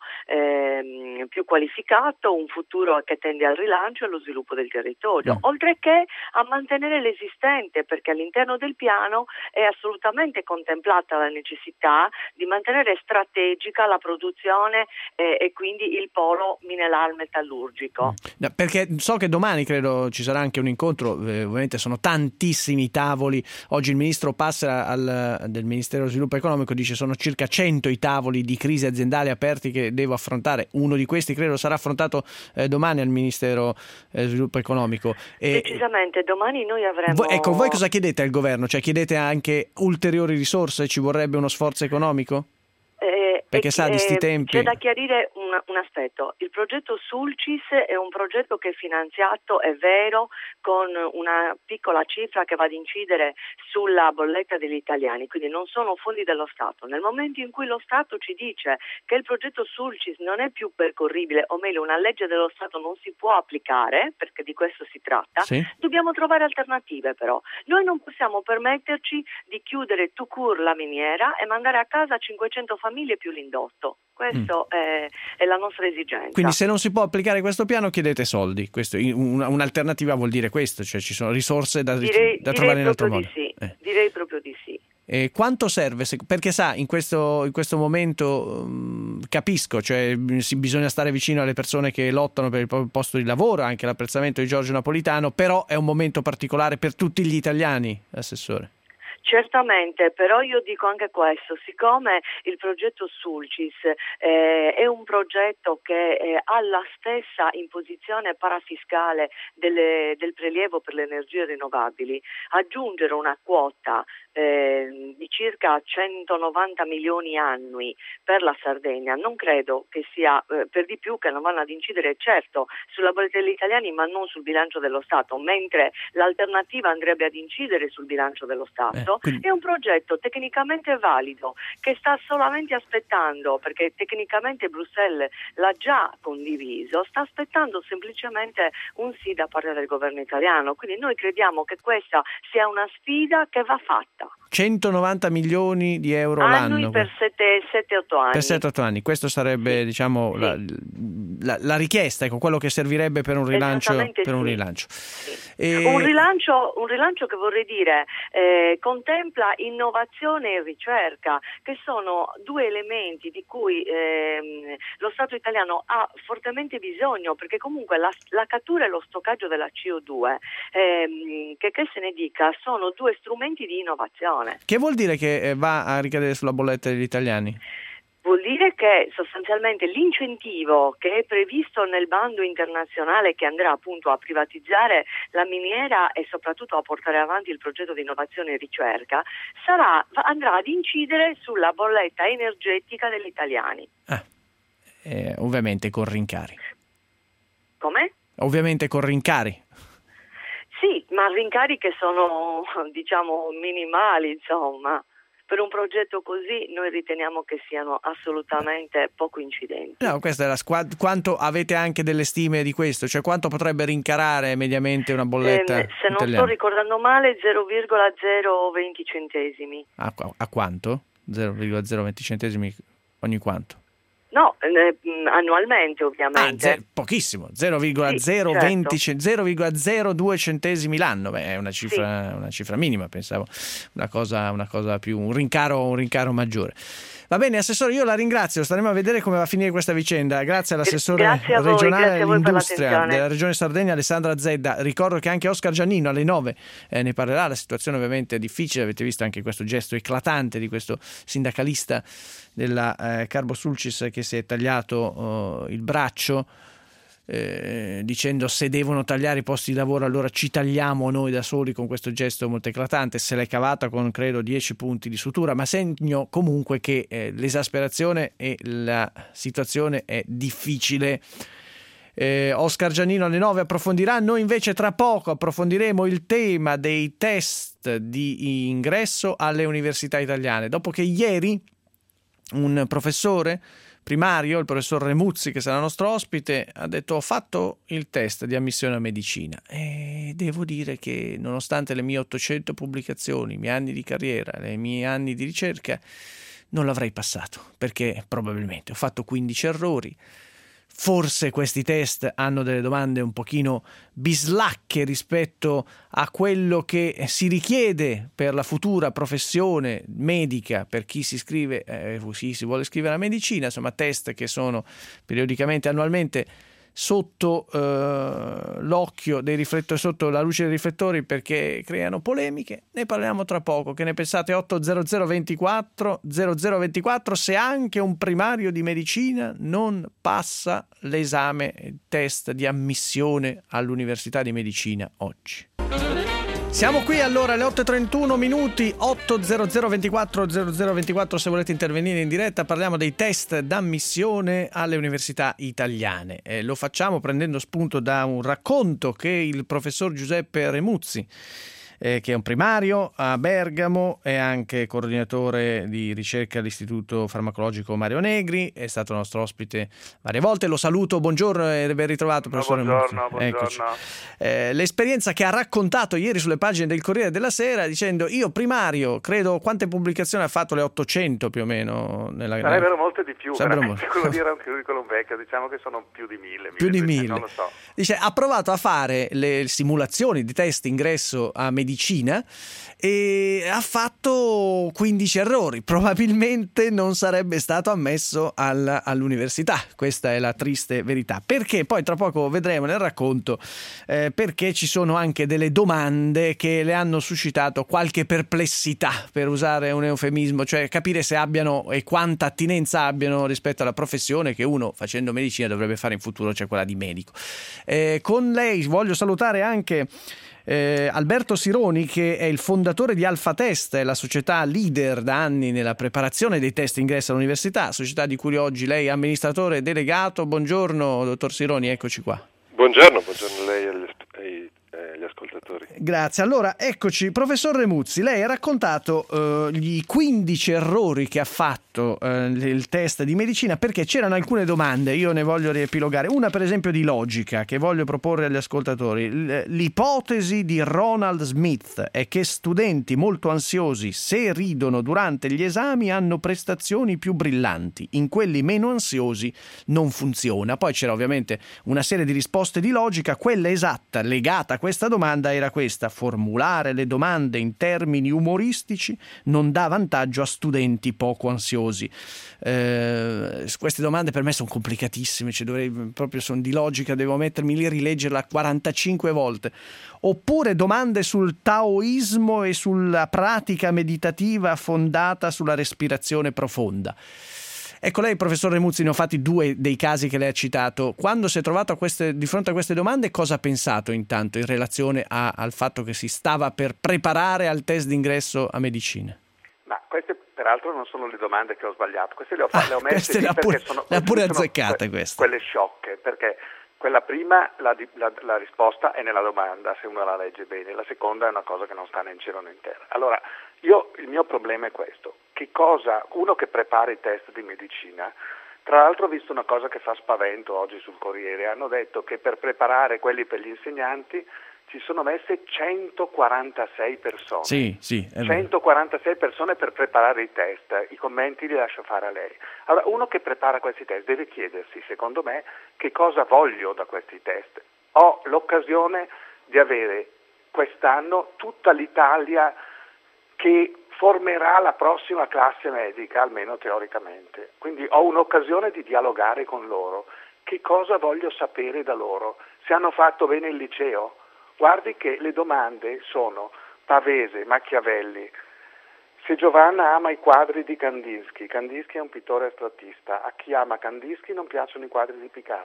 ehm, più qualificato, un futuro che tende al rilancio e allo sviluppo del territorio, mm. oltre che a mantenere l'esistente, perché all'interno del piano è assolutamente contemplata la necessità di mantenere strategica la produzione eh, e quindi il polo mineral-metallurgico. Mm. Perché so che domani credo ci sarà anche un incontro, eh, ovviamente sono tantissimi tavoli. Oggi il ministro Passera al, del Ministero dello Sviluppo Economico dice sono circa cento i tavoli di crisi aziendale aperti che devo affrontare. Uno di questi credo sarà affrontato eh, domani al Ministero dello Sviluppo Economico. E, Precisamente, domani noi avremo... Vo- ecco, voi cosa chiedete al governo? Cioè chiedete anche ulteriori risorse? Ci vorrebbe uno sforzo economico? Eh, Perché e, sa di sti eh, tempi. C'è da chiarire un, un aspetto. Il progetto Sulcis è un progetto che è finanziato, è vero, con una piccola cifra che va ad incidere sulla bolletta degli italiani, quindi non sono fondi dello Stato. Nel momento in cui lo Stato ci dice che il progetto Sulcis non è più percorribile, o meglio una legge dello Stato non si può applicare, perché di questo si tratta, sì, dobbiamo trovare alternative però. Noi non possiamo permetterci di chiudere tout court la miniera e mandare a casa cinquecento famiglie più l'indotto. Questo mm. è, è la nostra esigenza. Quindi se non si può applicare questo piano chiedete soldi. Questo, una, un'alternativa vuol dire questo, cioè ci sono risorse da, direi, da direi trovare in altro modo. Sì. Eh. Direi proprio di sì. E quanto serve? Perché sa, in questo, in questo momento um, capisco, cioè si, bisogna stare vicino alle persone che lottano per il proprio posto di lavoro, anche l'apprezzamento di Giorgio Napolitano, però è un momento particolare per tutti gli italiani, Assessore. Certamente, però io dico anche questo, siccome il progetto Sulcis eh, è un progetto che eh, ha la stessa imposizione parafiscale delle, del prelievo per le energie rinnovabili, aggiungere una quota eh, di circa centonovanta milioni annui per la Sardegna non credo che sia eh, per di più, che non vanno ad incidere certo sulla bolletta degli italiani ma non sul bilancio dello Stato, mentre l'alternativa andrebbe ad incidere sul bilancio dello Stato. Eh, quindi... È un progetto tecnicamente valido che sta solamente aspettando, perché tecnicamente Bruxelles l'ha già condiviso, sta aspettando semplicemente un sì da parte del governo italiano, quindi noi crediamo che questa sia una sfida che va fatta. centonovanta milioni di euro annui l'anno per sette otto anni. Per sette otto anni, questo sarebbe sì, diciamo sì. La, la, la richiesta, ecco, quello che servirebbe per un rilancio. Per un, sì. rilancio. Sì. E... Un rilancio, un rilancio che vorrei dire eh, contempla innovazione e ricerca, che sono due elementi di cui eh, lo Stato italiano ha fortemente bisogno, perché comunque la, la cattura e lo stoccaggio della C O due, eh, che, che se ne dica, sono due strumenti di innovazione. Che vuol dire che va a ricadere sulla bolletta degli italiani? Vuol dire che sostanzialmente l'incentivo che è previsto nel bando internazionale che andrà appunto a privatizzare la miniera e soprattutto a portare avanti il progetto di innovazione e ricerca sarà, andrà ad incidere sulla bolletta energetica degli italiani. Ah, eh, ovviamente con rincari. Come? Ovviamente con rincari. Sì, ma rincari che sono diciamo minimali, insomma. Per un progetto così noi riteniamo che siano assolutamente poco incidenti. No, questa è la squ- quanto avete anche delle stime di questo? Cioè quanto potrebbe rincarare mediamente una bolletta eh, Se non italiana? sto ricordando male, zero virgola zero venti centesimi. A, a quanto? zero virgola zero venti centesimi ogni quanto? No, eh, annualmente ovviamente. Ah, ze- pochissimo, zero virgola zero venti, sì, certo. zero virgola zero due centesimi l'anno. Beh, è una cifra, sì, una cifra minima, pensavo una cosa, una cosa più, un rincaro, un rincaro maggiore. Va bene, Assessore, io la ringrazio, staremo a vedere come va a finire questa vicenda. Grazie all'Assessore grazie a voi, regionale all'industria della Regione Sardegna, Alessandra Zedda. Ricordo che anche Oscar Giannino alle nove eh, ne parlerà. La situazione ovviamente è difficile, avete visto anche questo gesto eclatante di questo sindacalista della eh, Carbo Sulcis che si è tagliato uh, il braccio. eh, dicendo se devono tagliare i posti di lavoro allora ci tagliamo noi da soli, con questo gesto molto eclatante. Se l'è cavata con credo dieci punti di sutura, ma segno comunque che eh, l'esasperazione e la situazione è difficile. Eh, Oscar Giannino alle nove approfondirà. Noi invece tra poco approfondiremo il tema dei test di ingresso alle università italiane, dopo che ieri un professore primario, il professor Remuzzi, che sarà nostro ospite, ha detto: ho fatto il test di ammissione a medicina e devo dire che nonostante le mie ottocento pubblicazioni, i miei anni di carriera, i miei anni di ricerca, non l'avrei passato, perché probabilmente ho fatto quindici errori. Forse questi test hanno delle domande un pochino bislacche rispetto a quello che si richiede per la futura professione medica, per chi si iscrive, eh, chi si vuole iscrivere alla medicina. Insomma, test che sono periodicamente, annualmente sotto eh, l'occhio dei riflettori, sotto la luce dei riflettori, perché creano polemiche. Ne parliamo tra poco. Che ne pensate? otto zero zero ventiquattro zero zero ventiquattro. Se anche un primario di medicina non passa l'esame, il test di ammissione all'università di medicina oggi. Siamo qui allora alle otto e trentuno minuti, otto zero zero ventiquattro zero zero ventiquattro se volete intervenire in diretta. Parliamo dei test d'ammissione alle università italiane. Eh, lo facciamo prendendo spunto da un racconto che il professor Giuseppe Remuzzi, eh, che è un primario a Bergamo, è anche coordinatore di ricerca all'Istituto Farmacologico Mario Negri, è stato nostro ospite varie volte. Lo saluto, buongiorno e ben ritrovato, professore Remuzzi. Buongiorno, buongiorno. Eh, l'esperienza che ha raccontato ieri sulle pagine del Corriere della Sera, dicendo: io primario, credo, quante pubblicazioni ha fatto? Le ottocento più o meno nella... Sarebbero molte di più, Sarebbero veramente, quello di era un curriculum vecchio, diciamo che sono più di mille, più di mille, non lo so. Dice, ha provato a fare le simulazioni di test ingresso a medicina e ha fatto quindici errori, probabilmente non sarebbe stato ammesso al, all'università. Questa è la triste verità, perché poi tra poco vedremo nel racconto eh, perché ci sono anche delle domande che le hanno suscitato qualche perplessità, per usare un eufemismo, cioè capire se abbiano e quanta attinenza abbiano rispetto alla professione che uno facendo medicina dovrebbe fare in futuro, cioè quella di medico. Eh, con lei voglio salutare anche Eh, Alberto Sironi, che è il fondatore di Alfa Test, è la società leader da anni nella preparazione dei test ingresso all'università, società di cui oggi lei è amministratore delegato. Buongiorno dottor Sironi, eccoci qua. Buongiorno, buongiorno a lei e agli, ai, agli ascoltatori. Grazie. Allora, eccoci, professor Remuzzi, lei ha raccontato eh, gli quindici errori che ha fatto eh, il test di medicina, perché c'erano alcune domande, io ne voglio riepilogare. Una per esempio di logica che voglio proporre agli ascoltatori. L'ipotesi di Ronald Smith è che studenti molto ansiosi, se ridono durante gli esami, hanno prestazioni più brillanti, in quelli meno ansiosi non funziona. Poi c'era ovviamente una serie di risposte di logica. Quella esatta legata a questa domanda era questa: formulare le domande in termini umoristici non dà vantaggio a studenti poco ansiosi. Eh, queste domande per me sono complicatissime, cioè dovrei, proprio sono di logica, devo mettermi lì a rileggerla quarantacinque volte. Oppure domande sul taoismo e sulla pratica meditativa fondata sulla respirazione profonda. Ecco, lei, professor Remuzzi, ne ho fatti due dei casi che lei ha citato. Quando si è trovato a queste, di fronte a queste domande, cosa ha pensato intanto in relazione a, al fatto che si stava per preparare al test d'ingresso a medicina? Ma queste peraltro non sono le domande che ho sbagliato, queste le ho, ah, le ho messe lì pure, perché sono, le ha pure sono azzeccate que- queste. quelle sciocche, perché quella prima, la, la, la risposta è nella domanda, se uno la legge bene, la seconda è una cosa che non sta né in cielo né in terra. Allora, io il mio problema è questo: che cosa, uno che prepara i test di medicina, tra l'altro ho visto una cosa che fa spavento oggi sul Corriere, hanno detto che per preparare quelli per gli insegnanti ci sono messe centoquarantasei persone. Sì, sì, è vero. centoquarantasei persone per preparare i test, i commenti li lascio fare a lei. Allora, uno che prepara questi test deve chiedersi, secondo me, che cosa voglio da questi test. Ho l'occasione di avere quest'anno tutta l'Italia che formerà la prossima classe medica, almeno teoricamente. Quindi ho un'occasione di dialogare con loro. Che cosa voglio sapere da loro? Se hanno fatto bene il liceo? Guardi che le domande sono Pavese, Machiavelli. Se Giovanna ama i quadri di Kandinsky, Kandinsky è un pittore astrattista, a chi ama Kandinsky non piacciono i quadri di Picasso.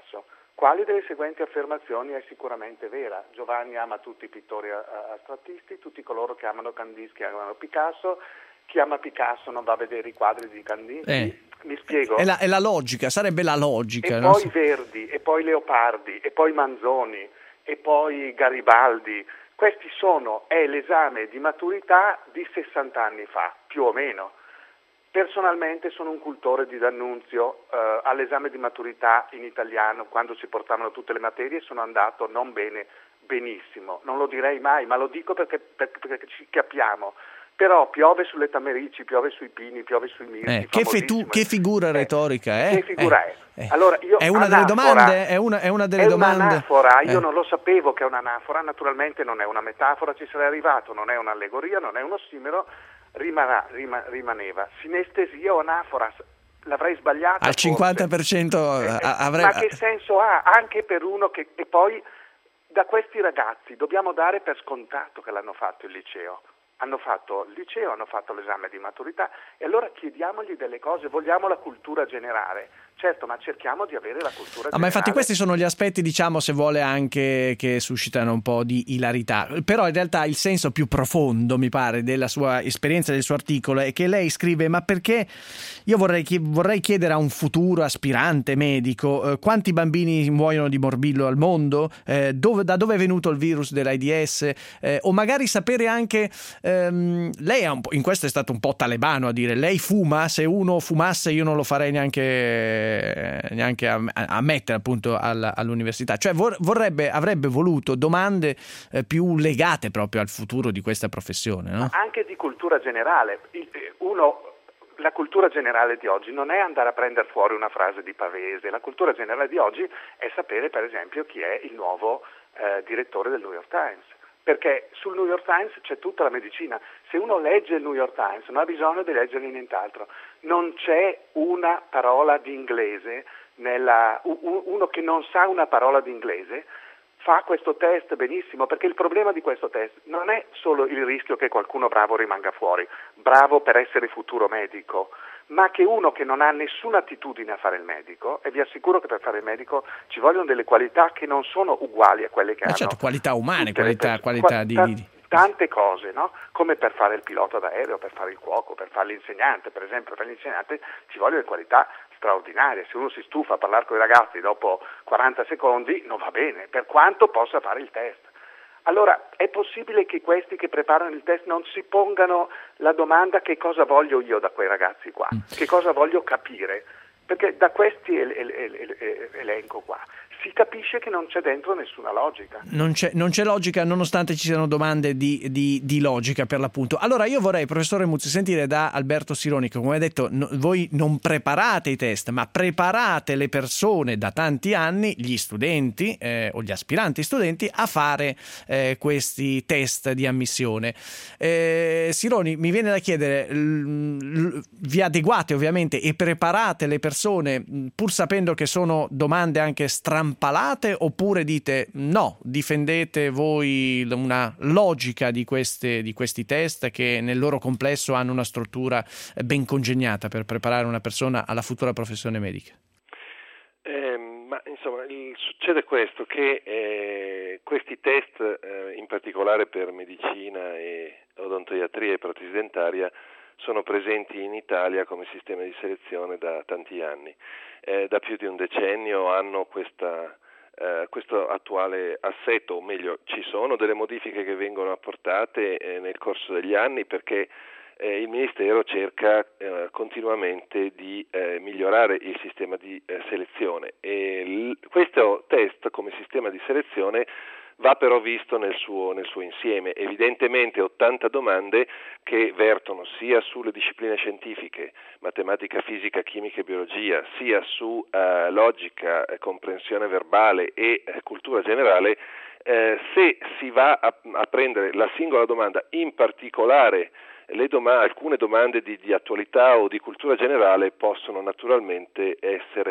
quale delle seguenti affermazioni è sicuramente vera? Giovanni ama tutti i pittori astrattisti, tutti coloro che amano Kandinsky amano Picasso, chi ama Picasso non va a vedere i quadri di Kandinsky. Eh. Mi spiego? È la, è la logica, sarebbe la logica. E no? poi Verdi, e poi Leopardi, e poi Manzoni, e poi Garibaldi. Questi sono, è l'esame di maturità di sessanta anni fa, più o meno. Personalmente sono un cultore di D'Annunzio, eh, all'esame di maturità in italiano, quando si portavano tutte le materie, sono andato non bene, benissimo. Non lo direi mai, ma lo dico perché, perché, perché ci capiamo. Però piove sulle Tamerici, piove sui Pini, piove sui Mirti. Eh, che, fetu- che figura eh, retorica è? Che figura eh, è? Allora, io, è una anafora, delle domande? È una, è una delle è domande? Un'anafora, io eh. non lo sapevo che è un'anafora, naturalmente non è una metafora, ci sarei arrivato, non è un'allegoria, non è un ossimero, rimarrà, rima, rimaneva. Sinestesia o anafora, l'avrei sbagliata. Al cinquanta per cento eh, avrei... Ma che senso ha? Anche per uno che... E poi da questi ragazzi dobbiamo dare per scontato che l'hanno fatto il liceo. Hanno fatto il liceo, hanno fatto l'esame di maturità e allora chiediamogli delle cose, vogliamo la cultura generale. Certo, ma cerchiamo di avere la cultura generale. Ah, ma infatti questi sono gli aspetti, diciamo, se vuole, anche che suscitano un po' di ilarità. Però in realtà il senso più profondo, mi pare, della sua esperienza, del suo articolo, è che lei scrive: ma perché io vorrei, vorrei chiedere a un futuro aspirante medico eh, quanti bambini muoiono di morbillo al mondo, eh, dove, da dove è venuto il virus dell'AIDS, eh, o magari sapere anche, ehm, lei è un po', in questo è stato un po' talebano a dire, lei fuma, se uno fumasse io non lo farei neanche neanche a, a mettere appunto alla, all'università, cioè vor, vorrebbe avrebbe voluto domande eh, più legate proprio al futuro di questa professione, no? Anche di cultura generale. Uno, la cultura generale di oggi non è andare a prendere fuori una frase di Pavese, la cultura generale di oggi è sapere per esempio chi è il nuovo eh, direttore del New York Times. Perché sul New York Times c'è tutta la medicina. Se uno legge il New York Times non ha bisogno di leggere nient'altro. Non c'è una parola di inglese, nella, uno che non sa una parola di inglese fa questo test benissimo, perché il problema di questo test non è solo il rischio che qualcuno bravo rimanga fuori, bravo per essere futuro medico, ma che uno che non ha nessuna attitudine a fare il medico, e vi assicuro che per fare il medico ci vogliono delle qualità che non sono uguali a quelle che ma hanno. Certo, qualità umane, qualità, pers- qualità di, di... tante cose, no? Come per fare il pilota d'aereo, per fare il cuoco, per fare l'insegnante, per esempio, per l'insegnante ci vogliono qualità straordinarie. Se uno si stufa a parlare con i ragazzi dopo quaranta secondi non va bene, per quanto possa fare il test. Allora, è possibile che questi che preparano il test non si pongano la domanda che cosa voglio io da quei ragazzi qua, che cosa voglio capire, perché da questi el- el- el- el- elenco qua si capisce che non c'è dentro nessuna logica. Non c'è, non c'è logica, nonostante ci siano domande di, di, di logica, per l'appunto. Allora io vorrei, professore Muzzi, sentire da Alberto Sironi, che come ha detto no, voi non preparate i test, ma preparate le persone da tanti anni, gli studenti eh, o gli aspiranti studenti, a fare eh, questi test di ammissione. Eh, Sironi, mi viene da chiedere, l, l, vi adeguate ovviamente e preparate le persone pur sapendo che sono domande anche strampalate, oppure dite no, difendete voi una logica di, queste, di questi test che nel loro complesso hanno una struttura ben congegnata per preparare una persona alla futura professione medica? Eh, ma insomma il, succede questo, che eh, questi test eh, in particolare per medicina e odontoiatria e protesi dentaria sono presenti in Italia come sistema di selezione da tanti anni. Eh, da più di un decennio hanno questa, eh, questo attuale assetto, o meglio ci sono delle modifiche che vengono apportate eh, nel corso degli anni, perché eh, il Ministero cerca eh, continuamente di eh, migliorare il sistema di eh, selezione, e l- questo test come sistema di selezione va però visto nel suo, nel suo insieme. Evidentemente ottanta domande che vertono sia sulle discipline scientifiche, matematica, fisica, chimica e biologia, sia su eh, logica, eh, comprensione verbale e eh, cultura generale. Eh, se si va a, a prendere la singola domanda, in particolare le doma- alcune domande di, di attualità o di cultura generale possono naturalmente essere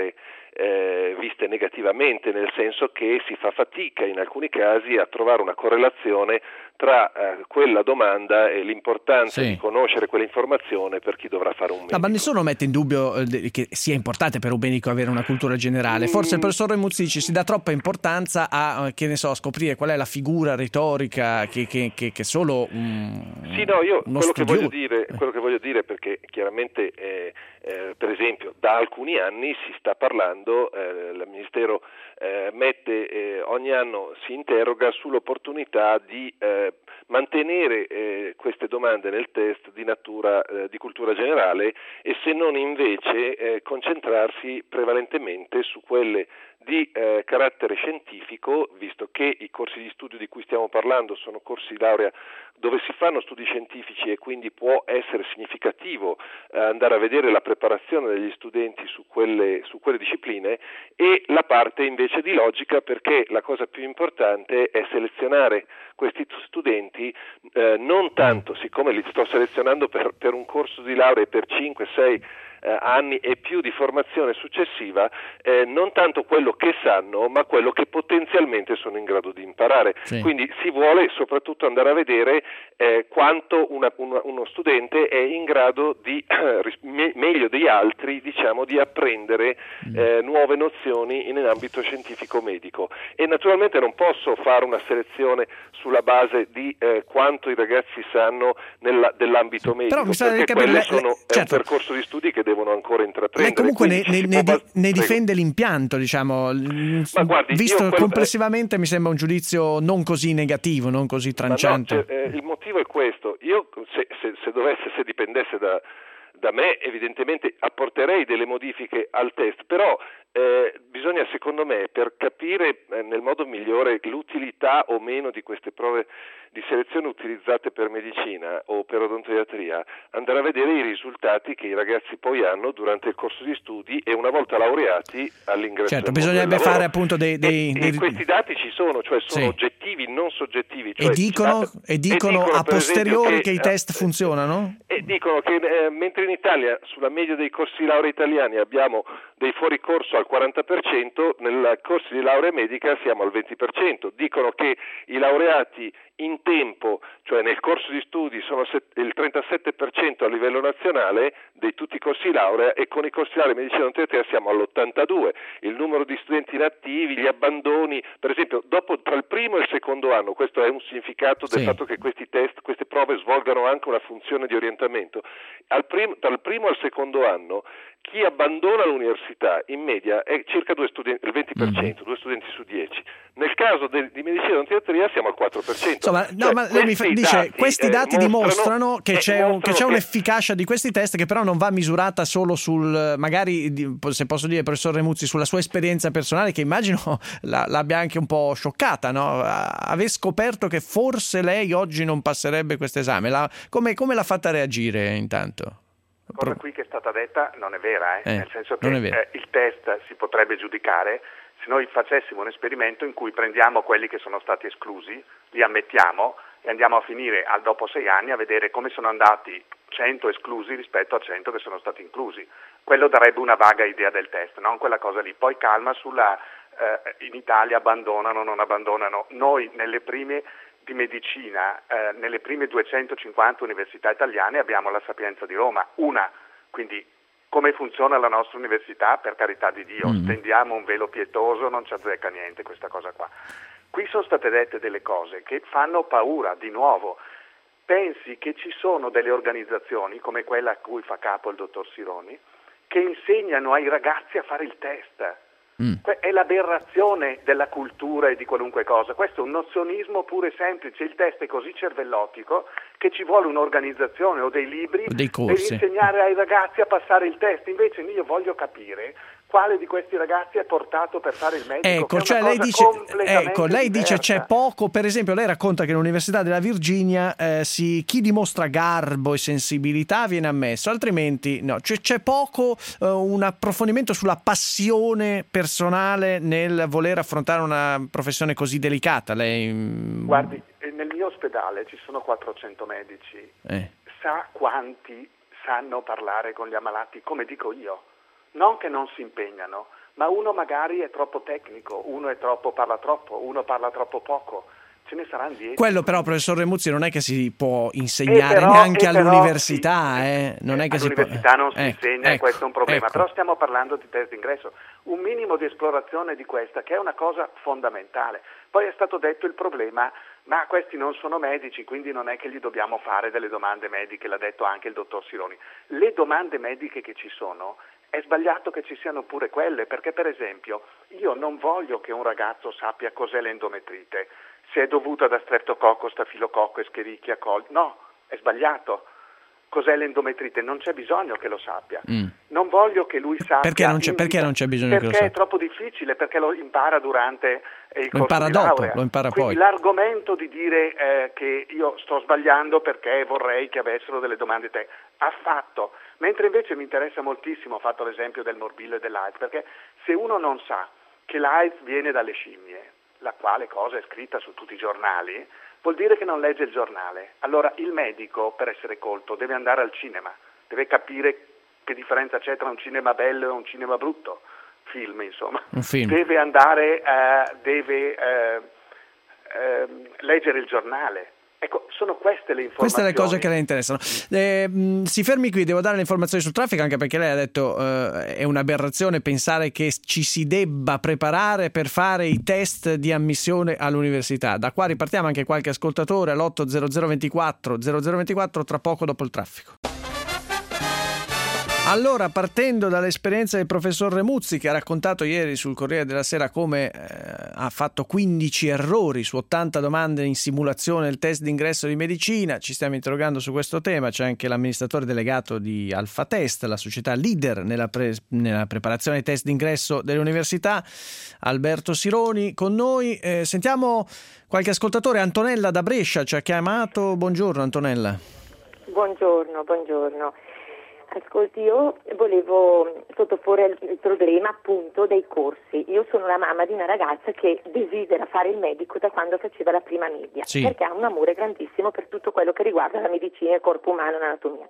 eh, viste negativamente, nel senso che si fa fatica in alcuni casi a trovare una correlazione tra eh, quella domanda e l'importanza sì. di conoscere quell'informazione per chi dovrà fare un medico. No, ma nessuno mette in dubbio eh, che sia importante per un medico avere una cultura generale. Forse il professor Remuzzi dice si dà troppa importanza a, che ne so, scoprire qual è la figura retorica che, che, che, che solo un, sì, no, io uno quello che, voglio studio... dire, quello che voglio dire, perché chiaramente eh, eh, per esempio da alcuni anni si sta parlando, eh, il Ministero eh, mette eh, ogni anno si interroga sull'opportunità di eh, mantenere eh, queste domande nel test di natura eh, di cultura generale e se non invece eh, concentrarsi prevalentemente su quelle di eh, carattere scientifico, visto che i corsi di studio di cui stiamo parlando sono corsi di laurea dove si fanno studi scientifici e quindi può essere significativo eh, andare a vedere la preparazione degli studenti su quelle, su quelle discipline, e la parte invece di logica, perché la cosa più importante è selezionare questi studenti eh, non tanto, siccome li sto selezionando per, per un corso di laurea per cinque sei Eh, anni e più di formazione successiva, eh, non tanto quello che sanno, ma quello che potenzialmente sono in grado di imparare. Sì. Quindi si vuole soprattutto andare a vedere eh, quanto una, una, uno studente è in grado di, eh, me, meglio degli altri, diciamo, di apprendere eh, nuove nozioni in ambito scientifico-medico. E naturalmente non posso fare una selezione sulla base di eh, quanto i ragazzi sanno nella, dell'ambito medico, Però mi sa perché capire, quello le, sono, le, certo. è un percorso di studi che devono ancora intraprendere. Lei comunque ne, ne, ne, bas- ne difende l'impianto, diciamo. Ma guardi, visto quello, complessivamente mi sembra un giudizio non così negativo, non così tranciante. No, cioè, eh, il motivo è questo: io se, se, se dovesse, se dipendesse da, da me, evidentemente apporterei delle modifiche al test, però eh, bisogna, secondo me, per capire eh, nel modo migliore l'utilità o meno di queste prove di selezione utilizzate per medicina o per odontoiatria, andare a vedere i risultati che i ragazzi poi hanno durante il corso di studi e una volta laureati all'ingresso. Certo, nel mondo bisognerebbe del lavoro. fare appunto dei... dei, e, dei... e questi dati ci sono, cioè sono sì. oggettivi, non soggettivi. Cioè e, dicono, dati, e dicono e dicono a posteriori esempio, che, che i test eh, funzionano? E dicono che eh, mentre in Italia sulla media dei corsi di laurea italiani abbiamo dei fuori corso al quaranta per cento, nel corso di laurea medica siamo al venti per cento. Dicono che i laureati in tempo, cioè nel corso di studi, sono il trentasette per cento a livello nazionale di tutti i corsi di laurea, e con i corsi di laurea in medicina odontoiatria siamo all'ottantadue. Il numero di studenti inattivi, gli abbandoni, per esempio, dopo tra il primo e il secondo anno, questo è un significato del sì. fatto che questi test, queste prove svolgano anche una funzione di orientamento. Al prim- dal primo al secondo anno chi abbandona l'università in media è circa due studenti, il venti per cento, mm-hmm. due studenti su dieci. Nel caso de- di medicina odontoiatria siamo al quattro per cento. Insomma, no, cioè, ma lei mi fa- dice dati, questi eh, dati dimostrano che eh, c'è, un, che c'è che... un'efficacia di questi test, che però non va misurata solo sul, magari, se posso dire, professor Remuzzi, sulla sua esperienza personale, che immagino la, l'abbia anche un po' scioccata, no? Aver scoperto che forse lei oggi non passerebbe questo esame. La, come, come l'ha fatta reagire intanto? Cosa qui che è stata detta non è vera, eh? Eh, nel senso che eh, il test si potrebbe giudicare se noi facessimo un esperimento in cui prendiamo quelli che sono stati esclusi, li ammettiamo e andiamo a finire al dopo sei anni a vedere come sono andati cento esclusi rispetto a cento che sono stati inclusi. Quello darebbe una vaga idea del test, non quella cosa lì. Poi calma sulla eh, in Italia abbandonano o non abbandonano. Noi nelle prime di medicina, eh, nelle prime duecentocinquanta università italiane abbiamo la Sapienza di Roma, una, quindi come funziona la nostra università, per carità di Dio, mm. stendiamo un velo pietoso, non ci azzecca niente questa cosa qua. Qui sono state dette delle cose che fanno paura, di nuovo. Pensi che ci sono delle organizzazioni, come quella a cui fa capo il dottor Sironi, che insegnano ai ragazzi a fare il test. Mm. È l'aberrazione della cultura e di qualunque cosa. Questo è un nozionismo puro e semplice. Il test è così cervellotico che ci vuole un'organizzazione o dei libri dei per insegnare ai ragazzi a passare il test. Invece io voglio capire quale di questi ragazzi è portato per fare il medico. Ecco, cioè lei dice, ecco, lei dice c'è poco, per esempio lei racconta che all'Università della Virginia eh, si, chi dimostra garbo e sensibilità viene ammesso, altrimenti no, cioè, c'è poco eh, un approfondimento sulla passione personale nel voler affrontare una professione così delicata. Lei... Guardi, nel mio ospedale ci sono quattrocento medici, eh. sa quanti sanno parlare con gli ammalati come dico io? non che non si impegnano, ma uno magari è troppo tecnico, uno è troppo, parla troppo, uno parla troppo poco. Ce ne saranno dieci. Quello però, professor Remuzzi, non è che si può insegnare però, neanche però, all'università. Sì, eh. non è che all'università si può... non si ecco, insegna, ecco, e questo è un problema. ecco. Però stiamo parlando di test d'ingresso. Un minimo di esplorazione di questa, che è una cosa fondamentale. Poi è stato detto il problema, ma questi non sono medici, quindi non è che gli dobbiamo fare delle domande mediche, l'ha detto anche il dottor Sironi. Le domande mediche che ci sono, è sbagliato che ci siano pure quelle, perché per esempio io non voglio che un ragazzo sappia cos'è l'endometrite, se è dovuta da streptococco, stafilococco, escherichia, col... no, è sbagliato. Cos'è l'endometrite? Non c'è bisogno che lo sappia. Mm. Non voglio che lui sappia... Perché non c'è, perché non c'è bisogno perché che lo sappia? Perché è troppo difficile, perché lo impara durante il lo corso impara di dopo, laurea. Lo impara Quindi poi. l'argomento di dire eh, che io sto sbagliando perché vorrei che avessero delle domande te affatto. Mentre invece mi interessa moltissimo, ho fatto l'esempio del morbillo e dell'AIDS, perché se uno non sa che l'AIDS viene dalle scimmie, la quale cosa è scritta su tutti i giornali, vuol dire che non legge il giornale. Allora il medico, per essere colto, deve andare al cinema, deve capire che differenza c'è tra un cinema bello e un cinema brutto, film insomma. Un film. Deve andare, eh, deve eh, eh, leggere il giornale. Ecco, sono queste le informazioni. Queste le cose che le interessano. Eh, mh, si fermi qui, devo dare le informazioni sul traffico, anche perché lei ha detto eh, è un'aberrazione pensare che ci si debba preparare per fare i test di ammissione all'università. Da qua ripartiamo, anche qualche ascoltatore all'otto zero zero ventiquattro zero zero ventiquattro tra poco dopo il traffico. Allora, partendo dall'esperienza del professor Remuzzi, che ha raccontato ieri sul Corriere della Sera come eh, ha fatto quindici errori su ottanta domande in simulazione del test d'ingresso di medicina, ci stiamo interrogando su questo tema. C'è anche l'amministratore delegato di Alfa Test, la società leader nella, pre- nella preparazione ai test d'ingresso delle università, Alberto Sironi, con noi. Eh, sentiamo qualche ascoltatore. Antonella da Brescia ci ha chiamato. Buongiorno Antonella. Buongiorno, buongiorno. Ascolti, io volevo sottoporre il problema appunto dei corsi. Io sono la mamma di una ragazza che desidera fare il medico da quando faceva la prima media, sì. Perché ha un amore grandissimo per tutto quello che riguarda la medicina, il corpo umano e l'anatomia.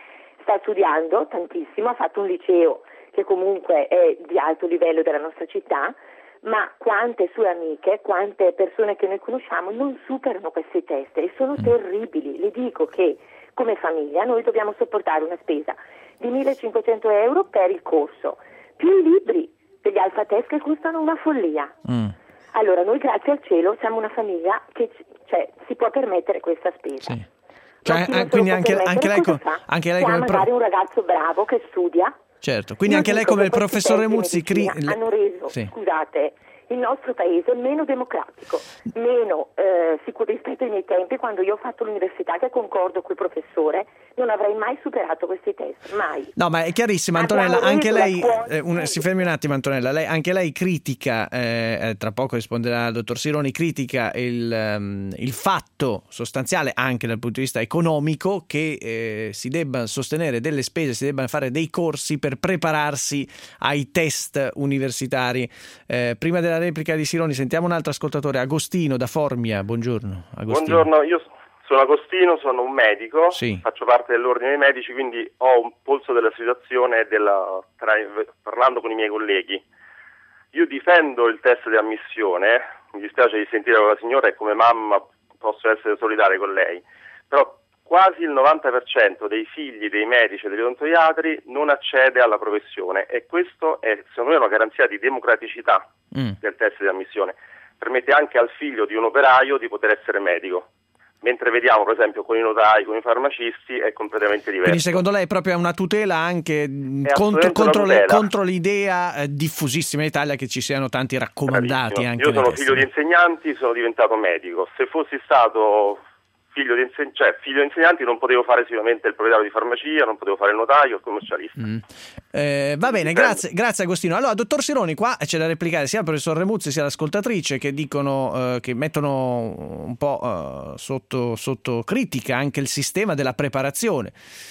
Sta studiando tantissimo, ha fatto un liceo che comunque è di alto livello della nostra città, ma quante sue amiche, quante persone che noi conosciamo non superano questi test e sono mm. terribili. Le dico che come famiglia noi dobbiamo sopportare una spesa di millecinquecento euro per il corso, più i libri degli Alfa Test che costano una follia. Mm. Allora noi grazie al cielo siamo una famiglia che cioè, si può permettere questa spesa. Sì. Cioè, eh, quindi anche, anche lei, co- anche lei come magari pro- un ragazzo bravo che studia. Certo, quindi anche lei come il professor Remuzzi cri- hanno reso, sì. scusate, il nostro paese meno democratico, meno eh, sicuro rispetto ai miei tempi, quando io ho fatto l'università, che concordo col professore, non avrei mai superato questi test, mai. No, ma è chiarissimo, Antonella, anche lei, eh, un, si fermi un attimo Antonella, lei, anche lei critica, eh, tra poco risponderà il dottor Sironi, critica il, um, il fatto sostanziale, anche dal punto di vista economico, che eh, si debbano sostenere delle spese, si debbano fare dei corsi per prepararsi ai test universitari. Eh, prima della replica di Sironi sentiamo un altro ascoltatore, Agostino da Formia. Buongiorno Agostino. Buongiorno, io sono Agostino, sono un medico, sì. Faccio parte dell'ordine dei medici, quindi ho un polso della situazione della, tra, parlando con i miei colleghi. Io difendo il test di ammissione, mi dispiace di sentire la signora e come mamma posso essere solidale con lei, però quasi il novanta per cento dei figli dei medici e degli odontoiatri non accede alla professione e questo è secondo me una garanzia di democraticità mm. del test di ammissione. Permette anche al figlio di un operaio di poter essere medico, mentre vediamo per esempio con i notai, con i farmacisti è completamente diverso. Quindi secondo lei è proprio una tutela anche contro, contro, tutela. Le, contro l'idea eh, diffusissima in Italia che ci siano tanti raccomandati. Anche Io sono test. figlio di insegnanti, sono diventato medico. Se fossi stato figlio di, inseg- cioè, figlio di insegnanti non potevo fare sicuramente il proprietario di farmacia, non potevo fare il notaio, il commercialista. Mm. Eh, va bene, grazie, grazie Agostino. Allora, dottor Sironi, qua c'è da replicare sia il professor Remuzzi sia l'ascoltatrice che dicono eh, che mettono un po' eh, sotto, sotto critica anche il sistema della preparazione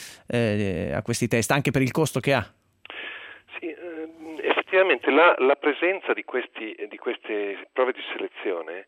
eh, a questi test, anche per il costo che ha. Sì, eh, effettivamente la, la presenza di, questi, di queste prove di selezione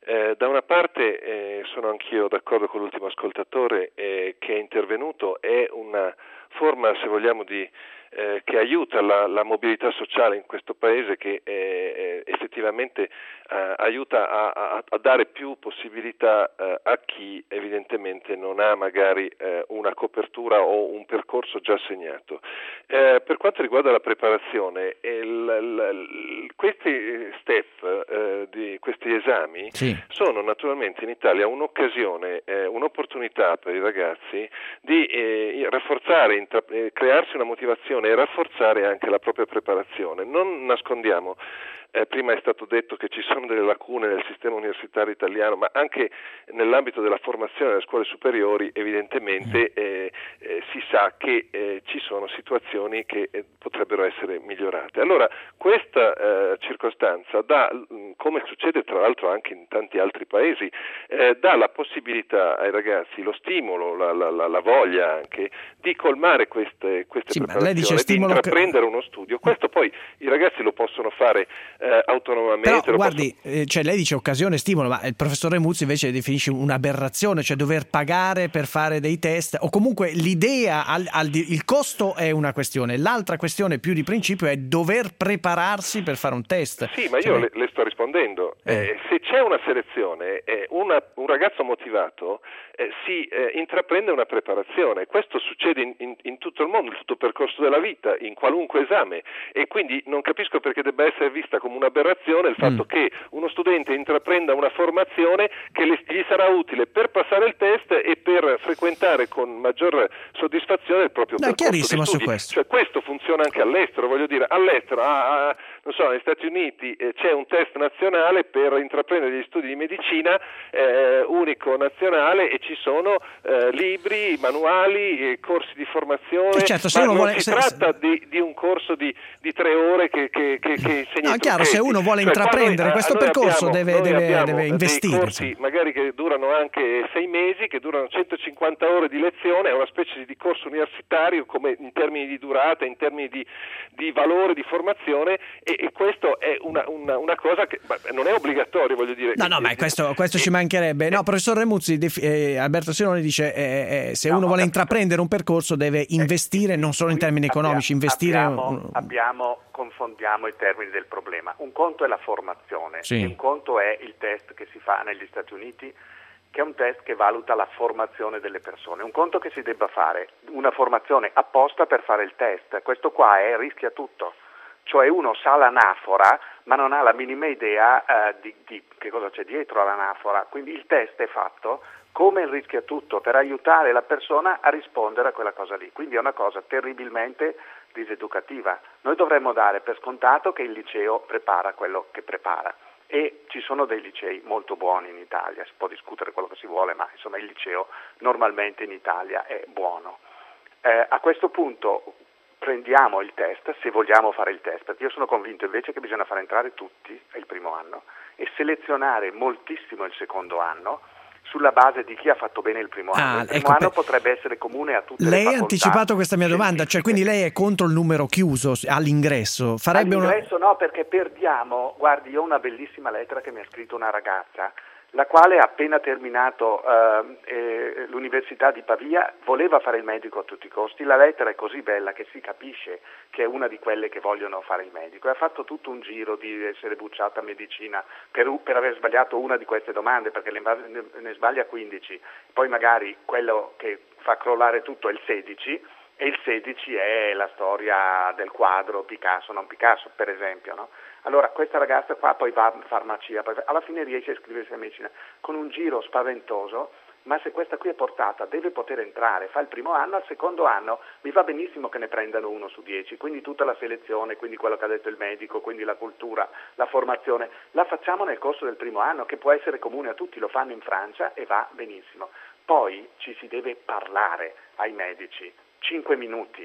Eh, da una parte eh, sono anch'io d'accordo con l'ultimo ascoltatore eh, che è intervenuto, è una forma, se vogliamo, di eh, che aiuta la, la mobilità sociale in questo paese, che eh, effettivamente eh, aiuta a, a, a dare più possibilità eh, a chi evidentemente non ha magari eh, una copertura o un percorso già segnato. Eh, per quanto riguarda la preparazione, il, il, il, questi step, eh, di questi esami sì. sono naturalmente in Italia un'occasione, eh, un'opportunità per i ragazzi di eh, rafforzare, intra- eh, crearsi una motivazione e rafforzare anche la propria preparazione. Non nascondiamo, eh, prima è stato detto che ci sono delle lacune nel sistema universitario italiano, ma anche nell'ambito della formazione delle scuole superiori evidentemente eh, eh, si sa che eh, ci sono situazioni che eh, potrebbero essere migliorate. Allora questa eh, circostanza dà, come succede tra l'altro anche in tanti altri paesi, eh, dà la possibilità ai ragazzi, lo stimolo, la, la, la, la voglia anche di colmare queste, queste sì, preparazioni, di intraprendere che... uno studio. Questo poi i ragazzi lo possono fare eh, autonomamente. Però guardi, posso... eh, cioè lei dice occasione, stimolo, ma il professor Remuzzi invece definisce un'aberrazione, cioè dover pagare per fare dei test, o comunque l'idea, al, al, il costo è una questione, l'altra questione più di principio è dover prepararsi per fare un test. Sì, ma cioè, io le, le sto rispondendo. Eh. Eh, se c'è una selezione, eh, una, un ragazzo motivato eh, si eh, intraprende una preparazione. Questo succede in, in, in tutto il mondo, in tutto il percorso della vita, in qualunque esame, e quindi non capisco perché debba essere vista come un'aberrazione il fatto mm. che uno studente intraprenda una formazione che le, gli sarà utile per passare il test e per frequentare con maggior soddisfazione il proprio no, percorso chiarissimo di studi. Su questo. Cioè, questo funziona anche all'estero, voglio dire, all'estero, ah, ah, non so, negli Stati Uniti eh, c'è un test nazionale per intraprendere gli studi di medicina, eh, unico nazionale, e ci sono eh, libri, manuali, eh, corsi di formazione, eh certo, se ma uno non vuole, si se, tratta di, di un corso di, di tre ore che, che, che, che insegna no, chiaro, se uno vuole cioè, intraprendere noi, questo noi percorso abbiamo, deve, deve, deve dei investire. corsi sì. magari che durano anche sei mesi, che durano centocinquanta ore di lezione, è una specie di corso universitario come in termini di durata, in termini di, di valore, di formazione, e, e questo è una, una, una cosa che non è obbligatorio, voglio dire. No, no, ma questo, questo ci mancherebbe. No, professor Remuzzi, eh, Alberto Sinoni dice eh, eh, se no, uno vuole intraprendere un percorso deve investire, non solo in termini economici, abbiamo, investire. Abbiamo, abbiamo, confondiamo i termini del problema. Un conto è la formazione, sì. e un conto è il test che si fa negli Stati Uniti, che è un test che valuta la formazione delle persone. Un conto che si debba fare una formazione apposta per fare il test. Questo qua è rischia tutto. Cioè uno sa l'anafora ma non ha la minima idea eh, di, di che cosa c'è dietro all'anafora, quindi il test è fatto come il rischia tutto per aiutare la persona a rispondere a quella cosa lì, quindi è una cosa terribilmente diseducativa. Noi dovremmo dare per scontato che il liceo prepara quello che prepara, e ci sono dei licei molto buoni in Italia, si può discutere quello che si vuole, ma insomma il liceo normalmente in Italia è buono. Eh, a questo punto prendiamo il test, se vogliamo fare il test, perché io sono convinto invece che bisogna far entrare tutti il primo anno e selezionare moltissimo il secondo anno sulla base di chi ha fatto bene il primo ah, anno. Il primo ecco, anno per... potrebbe essere comune a tutte lei le facoltà. Lei ha anticipato questa mia domanda, cioè quindi lei è contro il numero chiuso all'ingresso? Farebbe all'ingresso una... no, perché perdiamo, guardi, io ho una bellissima lettera che mi ha scritto una ragazza, la quale ha appena terminato eh, eh, l'università di Pavia, voleva fare il medico a tutti i costi, la lettera è così bella che si capisce che è una di quelle che vogliono fare il medico, e ha fatto tutto un giro di essere bucciata a medicina per, per aver sbagliato una di queste domande, perché ne, ne sbaglia quindici, poi magari quello che fa crollare tutto è il sedici, e il sedici è la storia del quadro Picasso, non Picasso per esempio, no? Allora questa ragazza qua poi va a farmacia, poi alla fine riesce a iscriversi a medicina con un giro spaventoso, ma se questa qui è portata deve poter entrare, fa il primo anno, al secondo anno mi va benissimo che ne prendano uno su dieci, quindi tutta la selezione, quindi quello che ha detto il medico, quindi la cultura, la formazione, la facciamo nel corso del primo anno, che può essere comune a tutti, lo fanno in Francia e va benissimo. Poi ci si deve parlare ai medici, cinque minuti.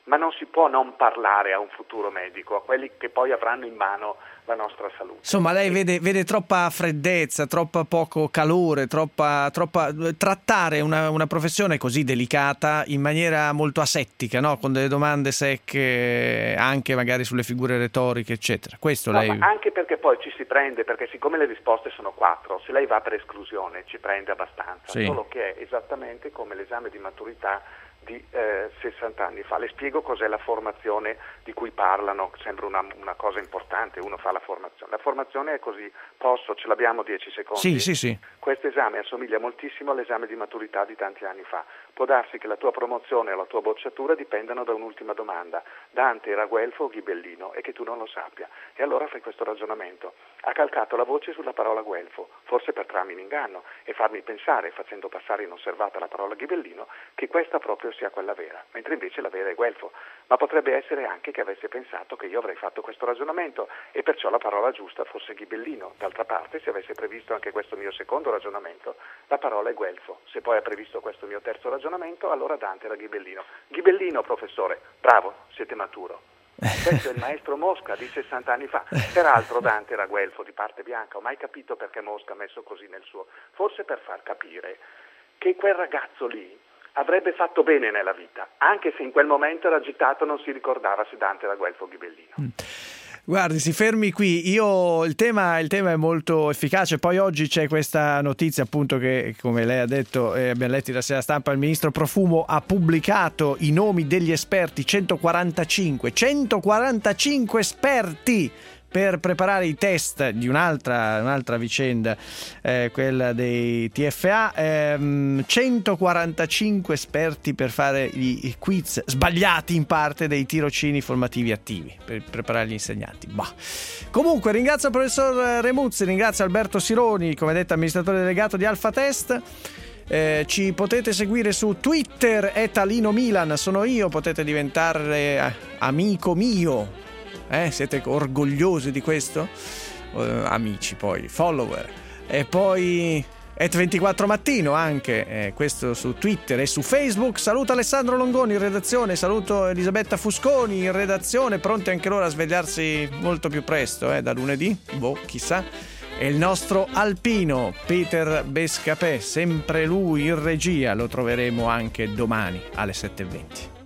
ma non si può non parlare a un futuro medico, a quelli che poi avranno in mano la nostra salute. Insomma, lei vede, vede troppa freddezza, troppo poco calore, troppa, troppa trattare una, una professione così delicata in maniera molto asettica, no? Con delle domande secche, anche magari sulle figure retoriche, eccetera. Questo no, lei... ma anche perché poi ci si prende, perché siccome le risposte sono quattro, se lei va per esclusione ci prende abbastanza, sì. Solo che è esattamente come l'esame di maturità di eh, sessanta anni fa. Le spiego cos'è la formazione di cui parlano, sembra una, una cosa importante, uno fa la formazione. La formazione è così, posso, ce l'abbiamo dieci secondi? Sì, sì, sì. Questo esame assomiglia moltissimo all'esame di maturità di tanti anni fa. Può darsi che la tua promozione o la tua bocciatura dipendano da un'ultima domanda. Dante era guelfo o ghibellino e che tu non lo sappia. E allora fai questo ragionamento. Ha calcato la voce sulla parola guelfo, forse per trarmi in inganno e farmi pensare, facendo passare inosservata la parola ghibellino, che questa proprio sia quella vera, mentre invece la vera è guelfo. Ma potrebbe essere anche che avesse pensato che io avrei fatto questo ragionamento e perciò la parola giusta fosse ghibellino. D'altra parte, se avesse previsto anche questo mio secondo ragionamento, la parola è guelfo. Se poi ha previsto questo mio terzo ragionamento, allora Dante era ghibellino. Ghibellino, professore, bravo, siete maturo. Questo è il maestro Mosca di sessanta anni fa. Peraltro Dante era guelfo di parte bianca. Ho mai capito perché Mosca ha messo così nel suo, forse per far capire che quel ragazzo lì avrebbe fatto bene nella vita, anche se in quel momento era agitato, non si ricordava se Dante era guelfo o ghibellino. Mm. Guardi, si fermi qui. Io il tema, il tema è molto efficace. Poi oggi c'è questa notizia, appunto, che come lei ha detto, eh, abbiamo letto la sera stampa, il ministro Profumo ha pubblicato i nomi degli esperti, centoquarantacinque esperti per preparare i test di un'altra, un'altra vicenda, eh, quella dei T F A, ehm, centoquarantacinque esperti per fare i, i quiz sbagliati in parte dei tirocini formativi attivi per preparare gli insegnanti. Bah. Comunque ringrazio il professor Remuzzi, ringrazio Alberto Sironi, come detto amministratore delegato di Alpha Test. Eh, ci potete seguire su Twitter at Alino Milan, sono io, potete diventare amico mio. Eh, siete orgogliosi di questo? Uh, amici, poi follower. E poi at ventiquattro mattino anche, eh, questo su Twitter e su Facebook. Saluto Alessandro Longoni in redazione, saluto Elisabetta Fusconi in redazione, pronti anche loro a svegliarsi molto più presto, eh, da lunedì, boh, chissà. E il nostro alpino Peter Bescapè, sempre lui in regia, lo troveremo anche domani alle sette e venti.